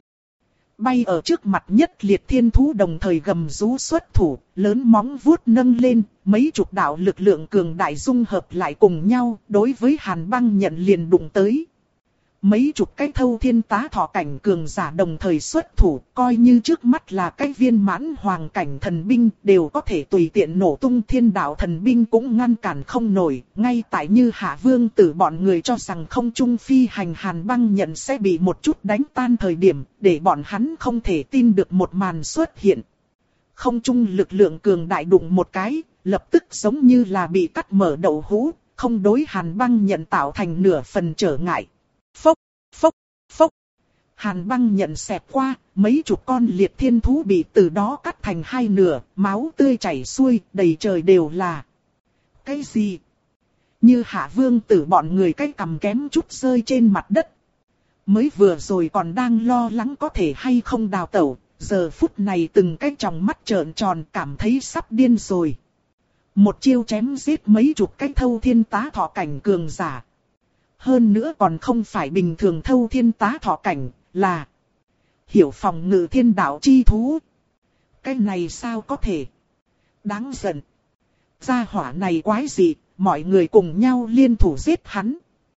Bay ở trước mặt nhất liệt thiên thú đồng thời gầm rú xuất thủ, lớn móng vuốt nâng lên, mấy chục đạo lực lượng cường đại dung hợp lại cùng nhau, đối với Hàn Băng Nhận liền đụng tới. Mấy chục cái Thâu Thiên Tá Thọ cảnh cường giả đồng thời xuất thủ, coi như trước mắt là cái viên mãn hoàng cảnh thần binh, đều có thể tùy tiện nổ tung. Thiên đạo thần binh cũng ngăn cản không nổi, ngay tại như Hạ Vương Tử bọn người cho rằng không trung phi hành Hàn Băng Nhận sẽ bị một chút đánh tan thời điểm, để bọn hắn không thể tin được một màn xuất hiện. Không trung lực lượng cường đại đụng một cái, lập tức giống như là bị cắt mở đậu hũ, không đối Hàn Băng Nhận tạo thành nửa phần trở ngại. Phốc, phốc, phốc. Hàn Băng Nhận xẹt qua, mấy chục con liệt thiên thú bị từ đó cắt thành hai nửa, máu tươi chảy xuôi, đầy trời đều là. Cái gì? Như Hạ Vương Tử bọn người cái cằm kém chút rơi trên mặt đất. Mới vừa rồi còn đang lo lắng có thể hay không đào tẩu, giờ phút này từng cái tròng mắt trợn tròn cảm thấy sắp điên rồi. Một chiêu chém giết mấy chục cái Thâu Thiên Tá Thọ cảnh cường giả. Hơn nữa còn không phải bình thường Thâu Thiên Tá Thọ cảnh, là hiểu phòng ngự thiên đạo chi thú. Cái này sao có thể? Đáng giận. Gia hỏa này quái gì, mọi người cùng nhau liên thủ giết hắn.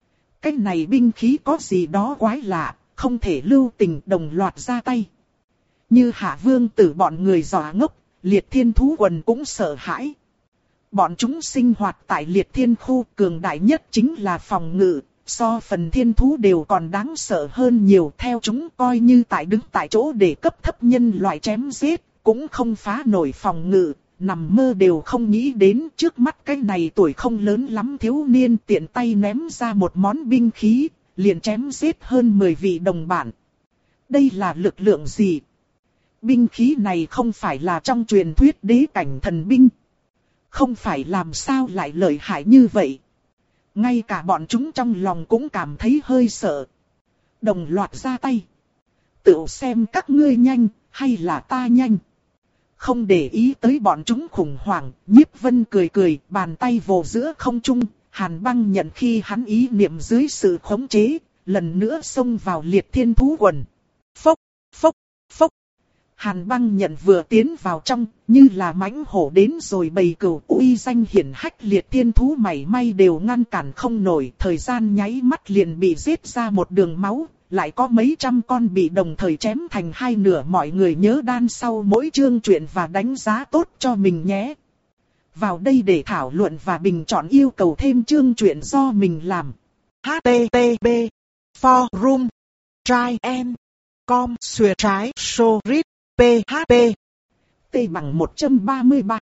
cái này binh khí có gì đó quái lạ, không thể lưu tình đồng loạt ra tay. Như Hạ Vương Tử bọn người dọa ngốc, Liệt Thiên Thú Quần cũng sợ hãi. Bọn chúng sinh hoạt tại Liệt Thiên khu, cường đại nhất chính là phòng ngự, so phần thiên thú đều còn đáng sợ hơn nhiều. Theo chúng coi như tại đứng tại chỗ để cấp thấp nhân loại chém giết, cũng không phá nổi phòng ngự, nằm mơ đều không nghĩ đến. Trước mắt cái này tuổi không lớn lắm thiếu niên tiện tay ném ra một món binh khí, liền chém giết hơn mười vị đồng bạn. Đây là lực lượng gì? Binh khí này không phải là trong truyền thuyết đế cảnh thần binh. Không phải làm sao lại lợi hại như vậy. Ngay cả bọn chúng trong lòng cũng cảm thấy hơi sợ. Đồng loạt ra tay. Tự xem các ngươi nhanh, hay là ta nhanh. Không để ý tới bọn chúng khủng hoảng, Nhiếp Vân cười cười, bàn tay vồ giữa không trung. Hàn Băng nhận khi hắn ý niệm dưới sự khống chế, lần nữa xông vào Liệt Thiên Thú Quần. Phốc, phốc, phốc. Hàn Băng nhận vừa tiến vào trong, như là mãnh hổ đến rồi bầy cừu, uy danh hiển hách Liệt Thiên Thú mảy may đều ngăn cản không nổi. Thời gian nháy mắt liền bị giết ra một đường máu, lại có mấy trăm con bị đồng thời chém thành hai nửa. Mọi người nhớ đan sau mỗi chương truyện và đánh giá tốt cho mình nhé. Vào đây để thảo luận và bình chọn yêu cầu thêm chương truyện do mình làm. H T T P Forum Try and Com Xuề trái So Read P H P T bằng một trăm ba mươi ba